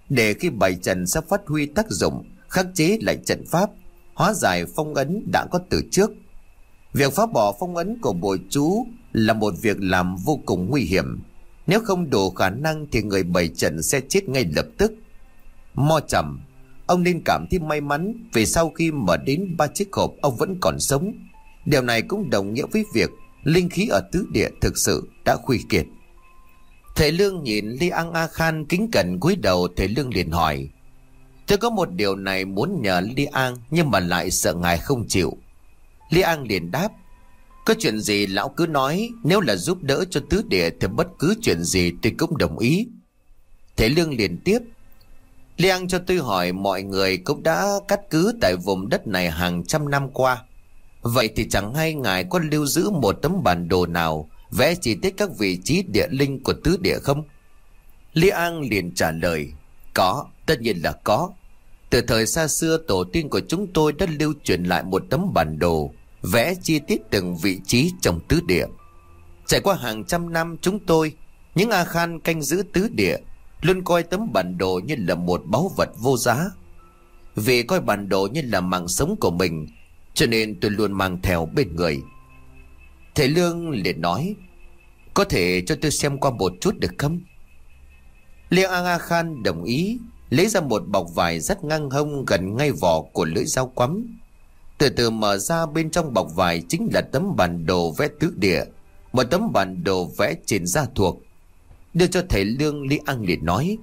để khi bày trận sẽ phát huy tác dụng, khắc chế lại trận pháp, hóa giải phong ấn đã có từ trước. Việc phá bỏ phong ấn của bùa chú là một việc làm vô cùng nguy hiểm. Nếu không đủ khả năng thì người bày trận sẽ chết ngay lập tức. Mo Trầm, ông nên cảm thấy may mắn vì sau khi mở đến ba chiếc hộp ông vẫn còn sống. Điều này cũng đồng nghĩa với việc linh khí ở tứ địa thực sự đã khuy kiệt. Thầy Lương nhìn Li An A Khan kính cẩn cúi đầu. Thầy Lương liền hỏi: tôi có một điều này muốn nhờ Li An, nhưng mà lại sợ ngài không chịu. Li An liền đáp: có chuyện gì lão cứ nói, nếu là giúp đỡ cho tứ địa thì bất cứ chuyện gì tôi cũng đồng ý. Thầy Lương liền tiếp: Li An cho tôi hỏi, mọi người cũng đã cắt cứ tại vùng đất này hàng trăm năm qua, vậy thì chẳng hay ngài có lưu giữ một tấm bản đồ nào vẽ chi tiết các vị trí địa linh của tứ địa không? Li An liền trả lời: có, tất nhiên là có. Từ thời xa xưa, tổ tiên của chúng tôi đã lưu truyền lại một tấm bản đồ vẽ chi tiết từng vị trí trong tứ địa. Trải qua hàng trăm năm, chúng tôi, những A Khan canh giữ tứ địa, luôn coi tấm bản đồ như là một báu vật vô giá. Vì coi bản đồ như là mạng sống của mình, cho nên tôi luôn mang theo bên người. Thầy Lương liền nói: có thể cho tôi xem qua một chút được không? Liên A Khan đồng ý, lấy ra một bọc vải rất ngang hông gần ngay vỏ của lưỡi dao quắm. Từ từ mở ra, bên trong bọc vải chính là tấm bản đồ vẽ tứ địa, một tấm bản đồ vẽ trên da thuộc. Đưa cho thầy Lương, Lý An liền nói: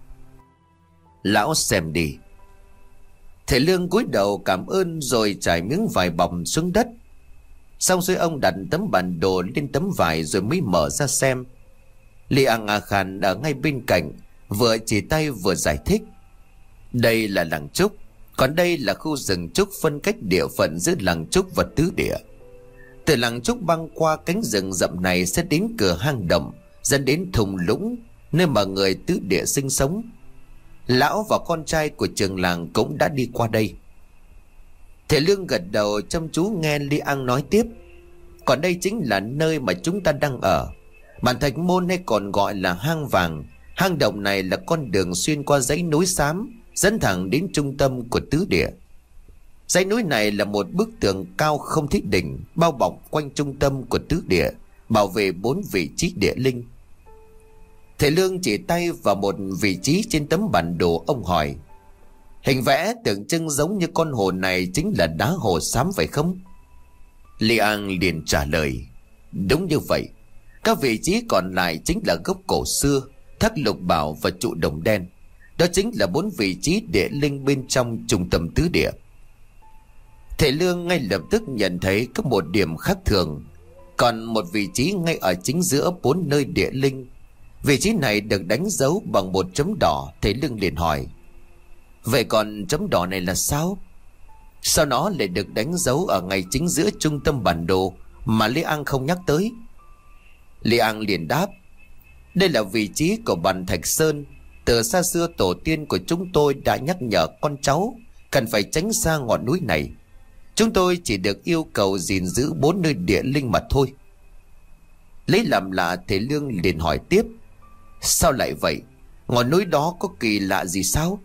lão xem đi. Thầy Lương cúi đầu cảm ơn rồi trải miếng vải bọc xuống đất. Xong rồi ông đặt tấm bản đồ lên tấm vải rồi mới mở ra xem. Li An A Khan ở ngay bên cạnh, vừa chỉ tay vừa giải thích: đây là làng Trúc, còn đây là khu rừng trúc phân cách địa phận giữa làng Trúc và tứ địa. Từ làng Trúc băng qua cánh rừng rậm này sẽ đến cửa hang động dẫn đến thung lũng, nơi mà người tứ địa sinh sống. Lão và con trai của trưởng làng cũng đã đi qua đây. Thầy Lương gật đầu chăm chú nghe Li An nói tiếp: còn đây chính là nơi mà chúng ta đang ở. Bản Thạch Môn hay còn gọi là hang vàng. Hang động này là con đường xuyên qua dãy núi xám dẫn thẳng đến trung tâm của tứ địa. Dãy núi này là một bức tường cao không thiết đỉnh, bao bọc quanh trung tâm của tứ địa, bảo vệ bốn vị trí địa linh. Thầy Lương chỉ tay vào một vị trí trên tấm bản đồ. Ông hỏi: hình vẽ tượng trưng giống như con hồ này chính là đá hồ xám phải không? Li An liền trả lời: đúng như vậy. Các vị trí còn lại chính là gốc cổ xưa, thác lục bảo và trụ đồng đen. Đó chính là bốn vị trí địa linh bên trong trung tâm tứ địa. Thầy Lương ngay lập tức nhận thấy có một điểm khác thường. Còn một vị trí ngay ở chính giữa bốn nơi địa linh. Vị trí này được đánh dấu bằng một chấm đỏ. Thầy Lương liền hỏi: vậy còn chấm đỏ này là sao? Sao nó lại được đánh dấu ở ngay chính giữa trung tâm bản đồ mà Lý An không nhắc tới? Lý An liền đáp: đây là vị trí của bàn Thạch Sơn. Từ xa xưa tổ tiên của chúng tôi đã nhắc nhở con cháu cần phải tránh xa ngọn núi này. Chúng tôi chỉ được yêu cầu gìn giữ bốn nơi địa linh mà thôi. Lấy làm lạ, thầy Lương liền hỏi tiếp: sao lại vậy? Ngọn núi đó có kỳ lạ gì sao?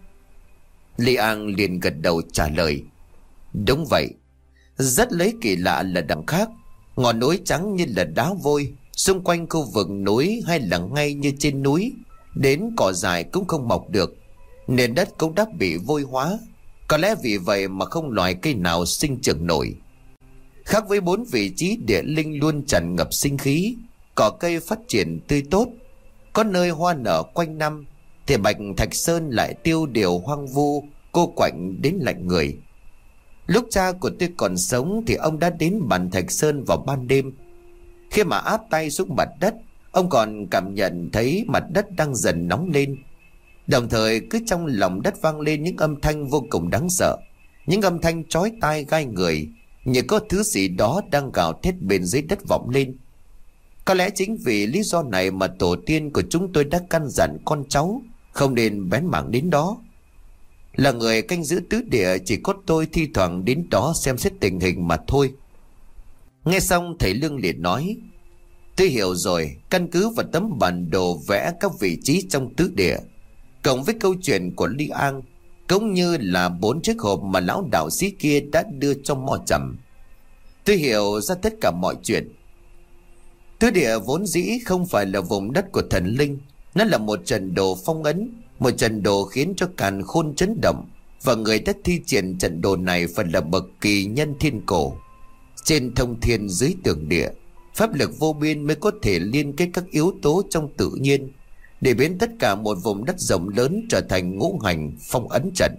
Li An liền gật đầu trả lời: đúng vậy. Rất lấy kỳ lạ là đằng khác. Ngọn núi trắng như là đá vôi. Xung quanh khu vực núi hay là ngay như trên núi, đến cỏ dại cũng không mọc được. Nền đất cũng đã bị vôi hóa. Có lẽ vì vậy mà không loài cây nào sinh trưởng nổi. Khác với bốn vị trí địa linh luôn tràn ngập sinh khí, cỏ cây phát triển tươi tốt, có nơi hoa nở quanh năm, thì Bạch Thạch Sơn lại tiêu điều hoang vu, cô quạnh đến lạnh người. Lúc cha của tôi còn sống thì ông đã đến bàn Thạch Sơn vào ban đêm. Khi mà áp tay xuống mặt đất, ông còn cảm nhận thấy mặt đất đang dần nóng lên. Đồng thời cứ trong lòng đất vang lên những âm thanh vô cùng đáng sợ, những âm thanh chói tai gai người, như có thứ gì đó đang gào thét bên dưới đất vọng lên. Có lẽ chính vì lý do này mà tổ tiên của chúng tôi đã căn dặn con cháu không nên bén mảng đến đó. Là người canh giữ tứ địa, chỉ có tôi thi thoảng đến đó xem xét tình hình mà thôi. Nghe xong thầy Lương liền nói: tôi hiểu rồi. Căn cứ vào tấm bản đồ vẽ các vị trí trong tứ địa, cộng với câu chuyện của Li An, cũng như là bốn chiếc hộp mà lão đạo sĩ kia đã đưa cho Mo Trầm, tôi hiểu ra tất cả mọi chuyện. Tứ địa vốn dĩ không phải là vùng đất của thần linh. Nó là một trận đồ phong ấn, một trận đồ khiến cho càn khôn chấn động. Và người đã thi triển trận đồ này phải là bậc kỳ nhân thiên cổ. Trên thông thiên dưới tường địa, pháp lực vô biên mới có thể liên kết các yếu tố trong tự nhiên để biến tất cả một vùng đất rộng lớn trở thành ngũ hành phong ấn trận.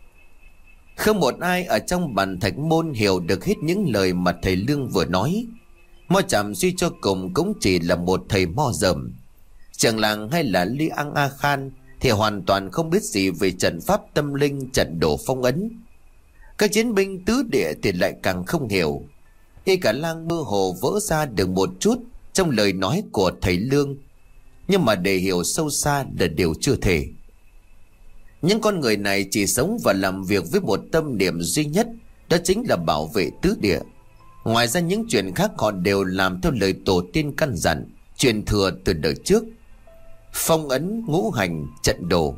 Không một ai ở trong bàn thạch môn hiểu được hết những lời mà thầy Lương vừa nói. Mo Trầm suy cho cùng cũng chỉ là một thầy mo dầm. Trưởng làng hay là Li An A Khan thì hoàn toàn không biết gì về trận pháp tâm linh, trận đồ phong ấn. Các chiến binh tứ địa thì lại càng không hiểu. Y Cả Lang mơ hồ vỡ ra được một chút trong lời nói của thầy Lương, nhưng mà để hiểu sâu xa là điều chưa thể. Những con người này chỉ sống và làm việc với một tâm niệm duy nhất, đó chính là bảo vệ tứ địa. Ngoài ra những chuyện khác họ đều làm theo lời tổ tiên căn dặn, truyền thừa từ đời trước. Phong ấn, ngũ hành, trận đồ.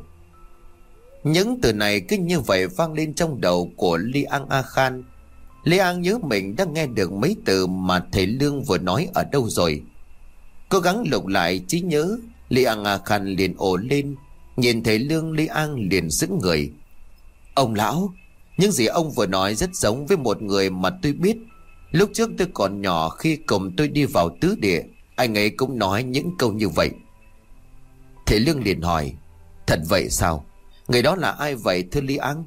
Những từ này cứ như vậy vang lên trong đầu của Li An A Khan. Li An nhớ mình đã nghe được mấy từ mà thầy Lương vừa nói ở đâu rồi. Cố gắng lục lại trí nhớ, Li An A Khan liền ồ lên. Nhìn thấy Lương, Li An liền sững người. Ông lão, những gì ông vừa nói rất giống với một người mà tôi biết. Lúc trước tôi còn nhỏ, khi cùng tôi đi vào tứ địa, anh ấy cũng nói những câu như vậy. Thầy Lương liền hỏi, thật vậy sao? Người đó là ai vậy thưa Li An?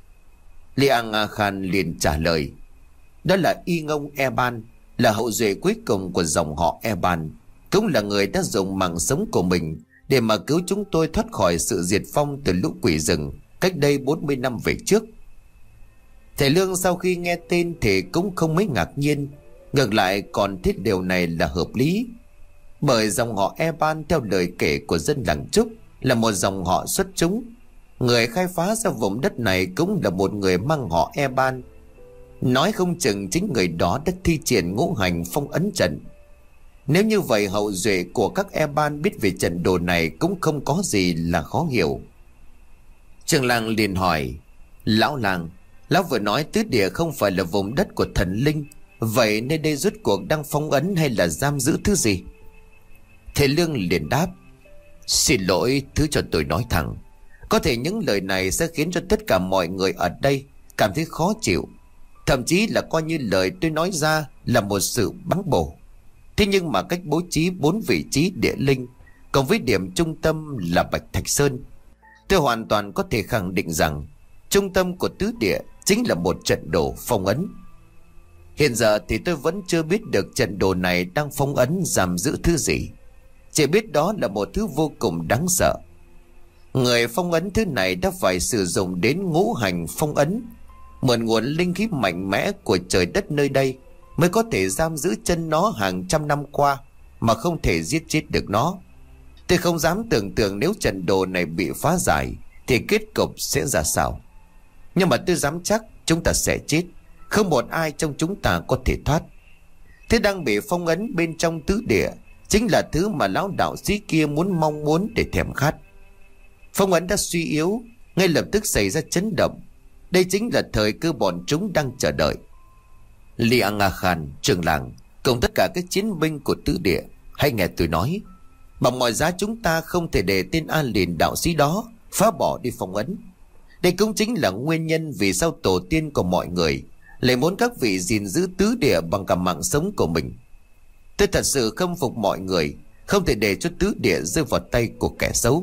Li An A Khan liền trả lời, đó là Y Ngông Eban, là hậu duệ cuối cùng của dòng họ Eban, cũng là người đã dùng mạng sống của mình để mà cứu chúng tôi thoát khỏi sự diệt vong từ lũ quỷ rừng cách đây bốn mươi năm về trước. Thầy Lương sau khi nghe tên thì cũng không mấy ngạc nhiên, ngược lại còn thích điều này là hợp lý. Bởi dòng họ Eban theo lời kể của dân làng Trúc là một dòng họ xuất chúng. Người khai phá ra vùng đất này cũng là một người mang họ Eban. Nói không chừng chính người đó đã thi triển ngũ hành phong ấn trận. Nếu như vậy, hậu duệ của các Eban biết về trận đồ này cũng không có gì là khó hiểu. Trường làng liền hỏi, lão làng, lão vừa nói tứ địa không phải là vùng đất của thần linh, vậy nơi đây rốt cuộc đang phong ấn hay là giam giữ thứ gì? Thầy Lương liền đáp, xin lỗi, thứ cho tôi nói thẳng. Có thể những lời này sẽ khiến cho tất cả mọi người ở đây cảm thấy khó chịu, thậm chí là coi như lời tôi nói ra là một sự báng bổ. Thế nhưng mà cách bố trí bốn vị trí địa linh cộng với điểm trung tâm là Bạch Thạch Sơn, tôi hoàn toàn có thể khẳng định rằng trung tâm của tứ địa chính là một trận đồ phong ấn. Hiện giờ thì tôi vẫn chưa biết được trận đồ này đang phong ấn giam giữ thứ gì, chỉ biết đó là một thứ vô cùng đáng sợ. Người phong ấn thứ này đã phải sử dụng đến ngũ hành phong ấn, mượn nguồn linh khí mạnh mẽ của trời đất nơi đây mới có thể giam giữ chân nó hàng trăm năm qua mà không thể giết chết được nó. Tôi không dám tưởng tượng nếu trận đồ này bị phá giải thì kết cục sẽ ra sao. Nhưng mà tôi dám chắc chúng ta sẽ chết, không một ai trong chúng ta có thể thoát. Thế đang bị phong ấn bên trong tứ địa chính là thứ mà lão đạo sĩ kia muốn mong muốn để thèm khát. Phong ấn đã suy yếu, ngay lập tức xảy ra chấn động. Đây chính là thời cơ bọn chúng đang chờ đợi. Li An A Khan, trưởng làng cùng tất cả các chiến binh của tứ địa, hãy nghe tôi nói. Bằng mọi giá chúng ta không thể để tên A Lìn đạo sĩ đó phá bỏ đi phong ấn. Đây cũng chính là nguyên nhân vì sao tổ tiên của mọi người lại muốn các vị gìn giữ tứ địa bằng cả mạng sống của mình. Tôi thật sự khâm phục mọi người, không thể để cho tứ địa rơi vào tay của kẻ xấu.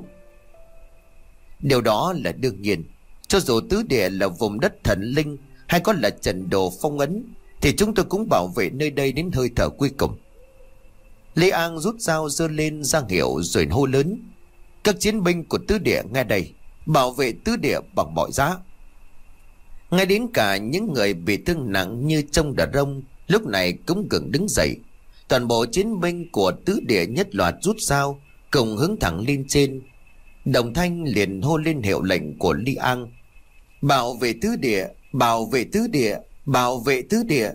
Điều đó là đương nhiên. Cho dù tứ địa là vùng đất thần linh hay có là trận đồ phong ấn thì chúng tôi cũng bảo vệ nơi đây đến hơi thở cuối cùng. Lê An rút dao giơ lên ra hiệu rồi hô lớn, các chiến binh của tứ địa nghe đây, bảo vệ tứ địa bằng mọi giá. Ngay đến cả những người bị thương nặng như trong đà rông lúc này cũng gần đứng dậy. Toàn bộ chiến binh của tứ địa nhất loạt rút dao cùng hướng thẳng lên trên. Đồng thanh liền hô lên hiệu lệnh của Li An, bảo vệ tứ địa, bảo vệ tứ địa, bảo vệ tứ địa.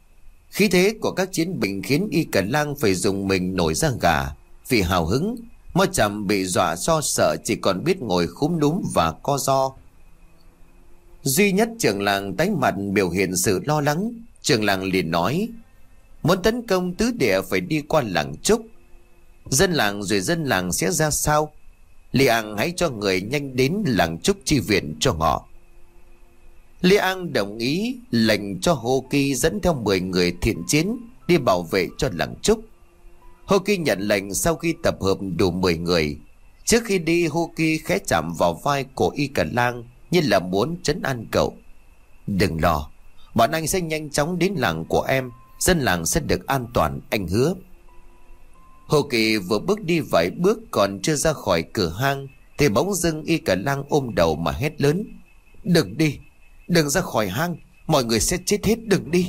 Khí thế của các chiến binh khiến Y Cả Lang phải dùng mình nổi da gà vì hào hứng, Mo Chậm bị dọa do sợ, chỉ còn biết ngồi khúm núm và co ro. Duy nhất trưởng làng tái mặt biểu hiện sự lo lắng. Trưởng làng liền nói: muốn tấn công tứ địa phải đi qua làng Trúc. Dân làng rồi dân làng sẽ ra sao? Li An hãy cho người nhanh đến làng Trúc chi viện cho họ. Li An đồng ý lệnh cho Hô Kỳ dẫn theo mười người thiện chiến đi bảo vệ cho làng Trúc. Hô Kỳ nhận lệnh. Sau khi tập hợp đủ mười người, trước khi đi, Hô Kỳ khẽ chạm vào vai của Y Cả Lang như là muốn trấn an cậu. Đừng lo, bọn anh sẽ nhanh chóng đến làng của em. Dân làng sẽ được an toàn, anh hứa. Hô Kỳ vừa bước đi vài bước, còn chưa ra khỏi cửa hang thì bỗng dưng Y Cả Lang ôm đầu mà hét lớn: đừng đi, đừng ra khỏi hang, mọi người sẽ chết hết, đừng đi.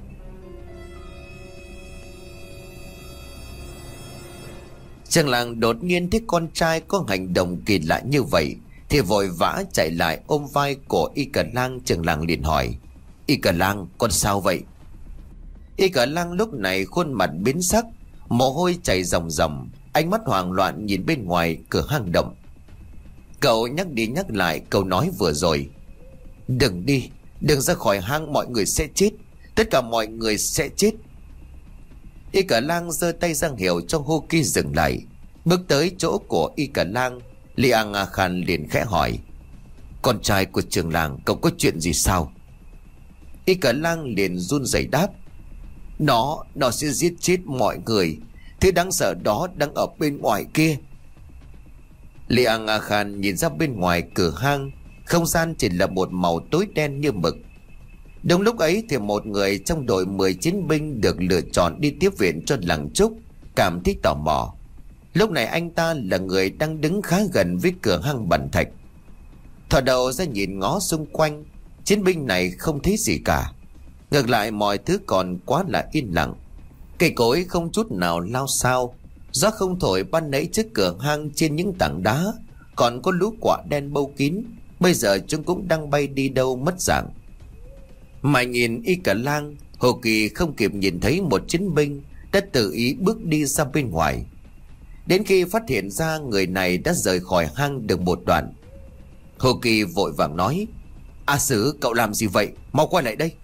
Trường làng đột nhiên thấy con trai có hành động kỳ lạ như vậy thì vội vã chạy lại ôm vai của Y Cả Lang. Trường làng liền hỏi: Y Cả Lang, con sao vậy? Y Cả Lang lúc này khuôn mặt biến sắc, mồ hôi chảy ròng ròng, ánh mắt hoảng loạn nhìn bên ngoài cửa hang động. Cậu nhắc đi nhắc lại câu nói vừa rồi: đừng đi, đừng ra khỏi hang, mọi người sẽ chết, tất cả mọi người sẽ chết. Y Cả Lang giơ tay ra hiệu cho Hô Kỳ dừng lại. Bước tới chỗ của Y Cả Lang, Li An A Khan liền khẽ hỏi: con trai của trưởng làng, cậu có chuyện gì sao? Y Cả Lang liền run rẩy đáp: Nó, nó sẽ giết chết mọi người. Thứ đáng sợ đó đang ở bên ngoài kia. Li An A Khan nhìn ra bên ngoài cửa hang. Không gian chỉ là một màu tối đen như mực. Đúng lúc ấy thì một người trong đội mười chiến binh được lựa chọn đi tiếp viện cho làng Trúc cảm thấy tò mò. Lúc này anh ta là người đang đứng khá gần với cửa hang bẩn thạch. Thò đầu ra nhìn ngó xung quanh, chiến binh này không thấy gì cả. Ngược lại mọi thứ còn quá là yên lặng. Cây cối không chút nào lao xao. Gió không thổi ban nãy trước cửa hang trên những tảng đá còn có lũ quạ đen bâu kín. Bây giờ chúng cũng đang bay đi đâu mất dạng. Mà nhìn Y Cả Lang, Hồ Kỳ không kịp nhìn thấy một chiến binh đã tự ý bước đi ra bên ngoài. Đến khi phát hiện ra người này đã rời khỏi hang được một đoạn, Hồ Kỳ vội vàng nói: A Sử, cậu làm gì vậy? Mau quay lại đây.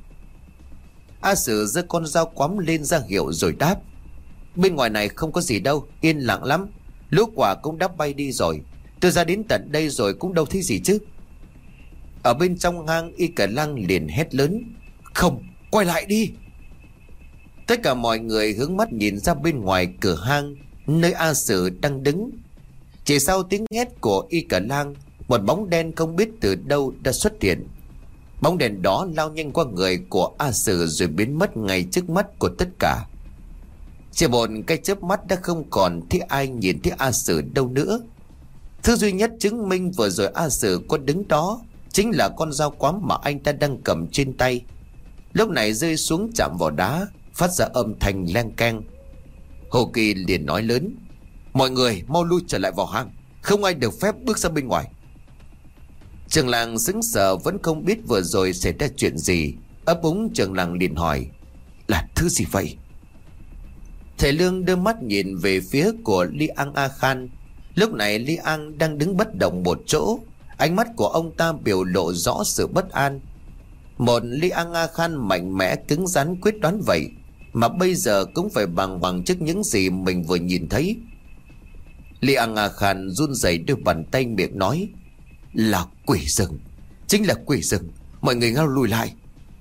A Sử giơ con dao quắm lên ra hiệu rồi đáp: bên ngoài này không có gì đâu, yên lặng lắm. Lũ quả cũng đã bay đi rồi. Tôi ra đến tận đây rồi cũng đâu thấy gì chứ. Ở bên trong hang, Y Cả Lang liền hét lớn: không, quay lại đi. Tất cả mọi người hướng mắt nhìn ra bên ngoài cửa hang, nơi A Sử đang đứng. Chỉ sau tiếng hét của Y Cả Lang, một bóng đen không biết từ đâu đã xuất hiện. Bóng đèn đó lao nhanh qua người của A Sử rồi biến mất ngay trước mắt của tất cả. Chỉ một cái chớp mắt đã không còn thấy ai nhìn thấy A Sử đâu nữa. Thứ duy nhất chứng minh vừa rồi A Sử có đứng đó chính là con dao quắm mà anh ta đang cầm trên tay. Lúc này rơi xuống chạm vào đá, phát ra âm thanh leng keng. Hồ Kỳ liền nói lớn: mọi người mau lui trở lại vào hang, không ai được phép bước ra bên ngoài. Trường làng sững sờ vẫn không biết vừa rồi xảy ra chuyện gì. Ấp úng trường làng liền hỏi: là thứ gì vậy? Thầy Lương đưa mắt nhìn về phía của Li An A Khan. Lúc này Li An đang đứng bất động một chỗ. Ánh mắt của ông ta biểu lộ rõ sự bất an. Một Li An A Khan mạnh mẽ cứng rắn quyết đoán vậy mà bây giờ cũng phải bàng hoàng trước những gì mình vừa nhìn thấy. Li An A Khan run rẩy đôi bàn tay, miệng nói: là quỷ rừng, chính là quỷ rừng, mọi người mau lùi lại.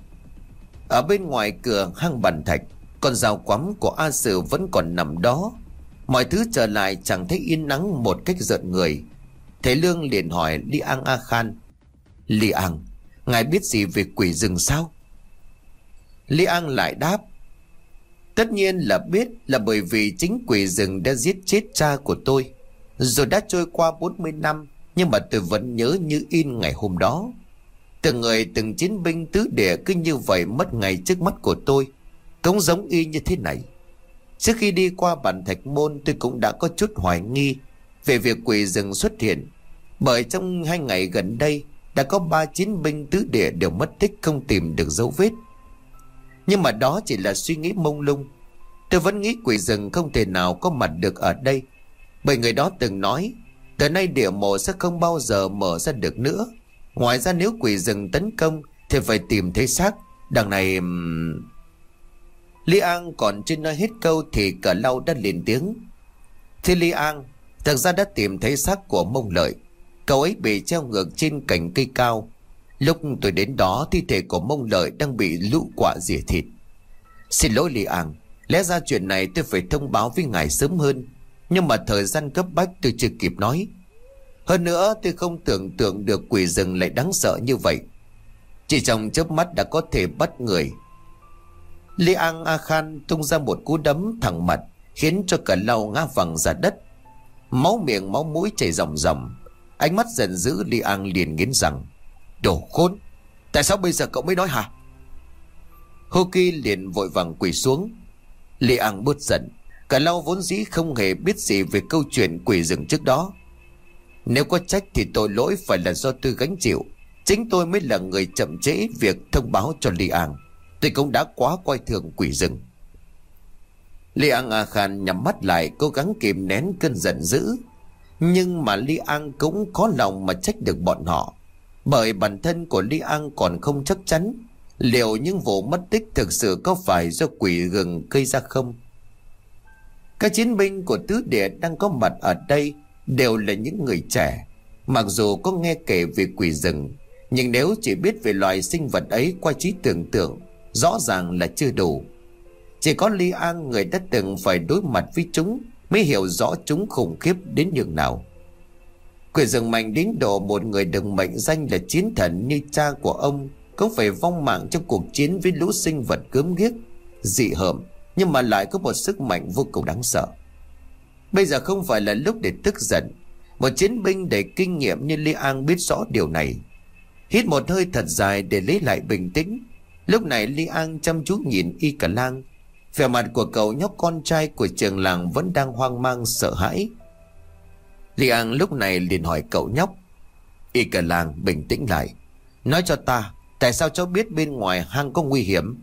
Ở bên ngoài cửa hang bẩn thạch, con dao quắm của A Sử vẫn còn nằm đó. Mọi thứ trở lại chẳng thấy yên nắng một cách rợn người. Thầy Lương liền hỏi Li An A Khan: Li An, ngài biết gì về quỷ rừng sao? Li An lại đáp: tất nhiên là biết, là bởi vì chính quỷ rừng đã giết chết cha của tôi. Rồi đã trôi qua bốn mươi năm, nhưng mà tôi vẫn nhớ như in ngày hôm đó. Từng người từng chiến binh tứ địa cứ như vậy mất ngày trước mắt của tôi, cũng giống y như thế này. Trước khi đi qua bản Thạch Môn, tôi cũng đã có chút hoài nghi về việc quỷ rừng xuất hiện, bởi trong hai ngày gần đây đã có ba chiến binh tứ địa đều mất tích, không tìm được dấu vết. Nhưng mà đó chỉ là suy nghĩ mông lung. Tôi vẫn nghĩ quỷ rừng không thể nào có mặt được ở đây. Bởi người đó từng nói từ nay địa mộ sẽ không bao giờ mở ra được nữa. Ngoài ra nếu quỷ rừng tấn công thì phải tìm thấy xác. Đằng này... Lý An còn chưa nói hết câu thì Cờ Lau đã lên tiếng. Thì Lý An, thực ra đã tìm thấy xác của Mông Lợi. Cậu ấy bị treo ngược trên cành cây cao. Lúc tôi đến đó thi thể của Mông Lợi đang bị lũ quạ rỉa thịt. Xin lỗi Lý An, lẽ ra chuyện này tôi phải thông báo với ngài sớm hơn, nhưng mà thời gian cấp bách tôi chưa kịp nói. Hơn nữa tôi không tưởng tượng được quỷ rừng lại đáng sợ như vậy. Chỉ trong chớp mắt đã có thể bắt người. Lý An A Khan tung ra một cú đấm thẳng mặt, khiến cho Cờ Lau ngã văng ra đất. Máu miệng máu mũi chảy ròng ròng. Ánh mắt giận dữ, Lý An liền nghiến rằng: Đồ khốn, tại sao bây giờ cậu mới nói hả? Hoki liền vội vàng quỳ xuống. Lý An bớt giận. Cờ Lau vốn dĩ không hề biết gì về câu chuyện quỷ rừng trước đó. Nếu có trách thì tội lỗi phải là do tôi gánh chịu. Chính tôi mới là người chậm trễ việc thông báo cho Lý An. Tôi cũng đã quá coi thường quỷ rừng. Lý An A Khan nhắm mắt lại, cố gắng kìm nén cơn giận dữ. Nhưng mà Lý An cũng có lòng mà trách được bọn họ, bởi bản thân của Lý An còn không chắc chắn liệu những vụ mất tích thực sự có phải do quỷ rừng gây ra không. Các chiến binh của tứ địa đang có mặt ở đây đều là những người trẻ. Mặc dù có nghe kể về quỷ rừng, nhưng nếu chỉ biết về loài sinh vật ấy qua trí tưởng tượng, rõ ràng là chưa đủ. Chỉ có Lý An, người đã từng phải đối mặt với chúng, mới hiểu rõ chúng khủng khiếp đến nhường nào. Quỷ rừng mạnh đến độ một người được mệnh danh là chiến thần như cha của ông cũng phải vong mạng trong cuộc chiến với lũ sinh vật gớm ghiếc, dị hợm, nhưng mà lại có một sức mạnh vô cùng đáng sợ. Bây giờ không phải là lúc để tức giận. Một chiến binh đầy kinh nghiệm như Lý An biết rõ điều này. Hít một hơi thật dài để lấy lại bình tĩnh. Lúc này Lý An chăm chú nhìn Y Cờ Lang. Vẻ mặt của cậu nhóc con trai của trường làng vẫn đang hoang mang sợ hãi. Lý An lúc này liền hỏi cậu nhóc: Y Cờ Lang, bình tĩnh lại, nói cho ta, tại sao cháu biết bên ngoài hang có nguy hiểm?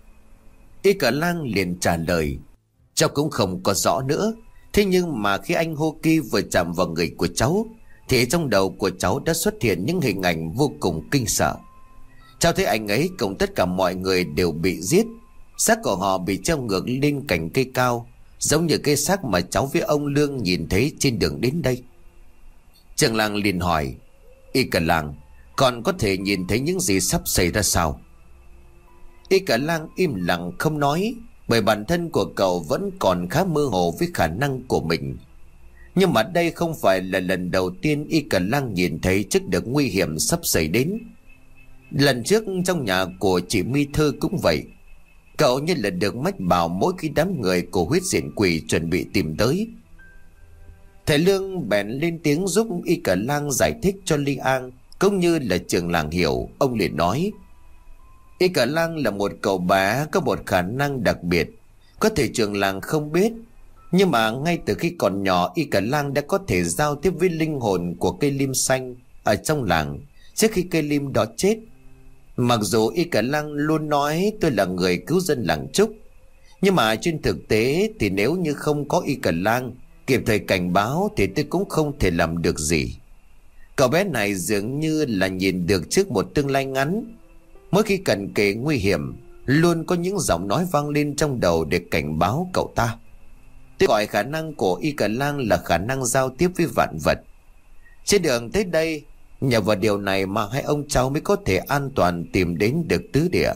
Y Cờ Lang liền trả lời: Cháu cũng không có rõ nữa. Thế nhưng mà khi anh Hô Ki vừa chạm vào người của cháu, thì trong đầu của cháu đã xuất hiện những hình ảnh vô cùng kinh sợ. Cháu thấy anh ấy cùng tất cả mọi người đều bị giết. Xác của họ bị treo ngược lên cành cây cao, giống như cái xác mà cháu với ông Lương nhìn thấy trên đường đến đây. Trường làng liền hỏi: Y Cờ Lang, còn có thể nhìn thấy những gì sắp xảy ra sao? Y Cờ Lang im lặng không nói, bởi bản thân của cậu vẫn còn khá mơ hồ với khả năng của mình. Nhưng mà đây không phải là lần đầu tiên Y Cờ Lang nhìn thấy trước được nguy hiểm sắp xảy đến. Lần trước trong nhà của chị Mi Thơ cũng vậy. Cậu như là được mách bảo mỗi khi đám người của huyết diện quỷ chuẩn bị tìm tới. Thầy Lương bèn lên tiếng giúp Y Cờ Lang giải thích cho Lý An cũng như là trường làng hiểu. Ông liền nói: Y Cờ Lang là một cậu bé có một khả năng đặc biệt, có thể trường làng không biết. Nhưng mà ngay từ khi còn nhỏ, Y Cờ Lang đã có thể giao tiếp với linh hồn của cây lim xanh ở trong làng trước khi cây lim đó chết. Mặc dù Y Cờ Lang luôn nói tôi là người cứu dân làng Trúc, nhưng mà trên thực tế thì nếu như không có Y Cờ Lang kịp thời cảnh báo thì tôi cũng không thể làm được gì. Cậu bé này dường như là nhìn được trước một tương lai ngắn. Mỗi khi cận kề nguy hiểm, luôn có những giọng nói vang lên trong đầu để cảnh báo cậu ta. Tôi gọi khả năng của Y Cờ Lang là khả năng giao tiếp với vạn vật. Trên đường tới đây, nhờ vào điều này mà hai ông cháu mới có thể an toàn tìm đến được tứ địa.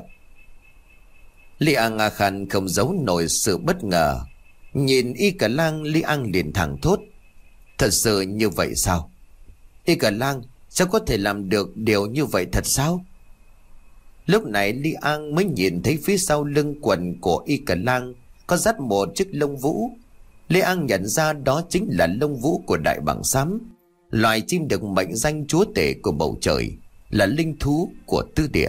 Lý An A Khan không giấu nổi sự bất ngờ. Nhìn Y Cờ Lang, Lý An liền thẳng thốt: Thật sự như vậy sao? Y Cờ Lang, sao có thể làm được điều như vậy thật sao? Lúc này Lý An mới nhìn thấy phía sau lưng quần của Y Cờ Lang có dắt một chiếc lông vũ. Lý An nhận ra đó chính là lông vũ của đại bàng xám, loài chim được mệnh danh chúa tể của bầu trời, là linh thú của tứ địa.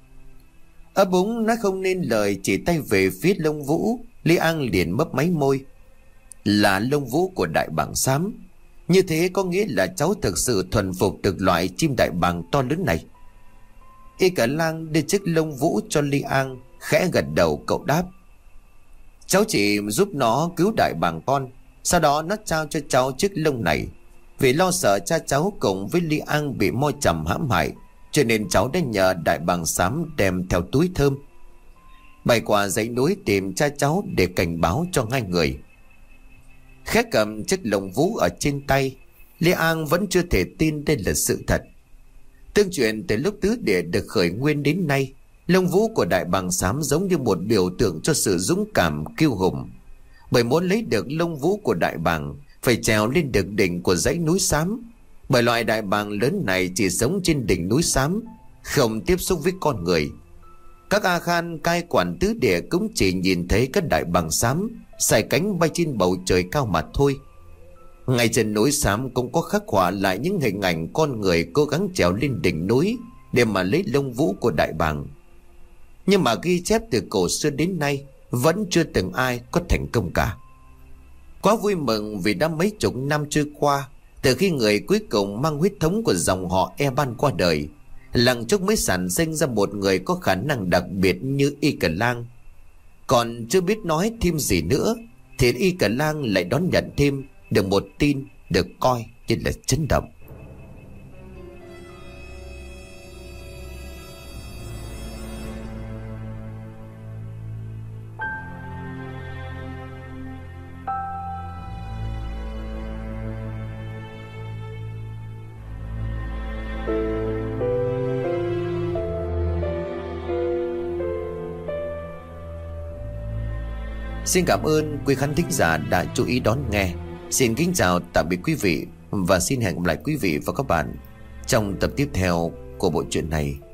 Ấp úng nói không nên lời, chỉ tay về phía lông vũ. Lý An liền mấp máy môi: Là lông vũ của đại bàng xám. Như thế có nghĩa là cháu thực sự thuần phục được loại chim đại bàng to lớn này. Y Cờ Lang đưa chiếc lông vũ cho Lý An, khẽ gật đầu. Cậu đáp: Cháu chỉ giúp nó cứu đại bàng con, Sau đó nó trao cho cháu chiếc lông này. Vì lo sợ cha cháu cùng với Li An bị Mo Trầm hãm hại, cho nên cháu đã nhờ đại bàng xám đem theo túi thơm, bay qua dãy núi tìm cha cháu để cảnh báo cho hai người. Khẽ cầm chiếc lồng vũ ở trên tay, Li An vẫn chưa thể tin đây là sự thật. Tương truyền từ lúc tứ địa được khởi nguyên đến nay, lông vũ của đại bàng xám giống như một biểu tượng cho sự dũng cảm kiêu hùng. Bởi muốn lấy được lông vũ của đại bàng, phải trèo lên được đỉnh của dãy núi xám. Bởi loại đại bàng lớn này chỉ sống trên đỉnh núi xám, không tiếp xúc với con người. Các A Khan cai quản tứ địa cũng chỉ nhìn thấy các đại bàng xám xài cánh bay trên bầu trời cao mà thôi. Ngay trên núi xám cũng có khắc họa lại những hình ảnh con người cố gắng trèo lên đỉnh núi để mà lấy lông vũ của đại bàng. Nhưng mà ghi chép từ cổ xưa đến nay vẫn chưa từng ai có thành công cả. Quá vui mừng vì đã mấy chục năm trôi qua từ khi người cuối cùng mang huyết thống của dòng họ Eban qua đời, làng Trúc mới sản sinh ra một người có khả năng đặc biệt như Y Cờ Lang. Còn chưa biết nói thêm gì nữa thì Y Cờ Lang lại đón nhận thêm được một tin được coi như là chấn động. Xin cảm ơn quý khán thính giả đã chú ý đón nghe. Xin kính chào tạm biệt quý vị và xin hẹn gặp lại quý vị và các bạn trong tập tiếp theo của bộ truyện này.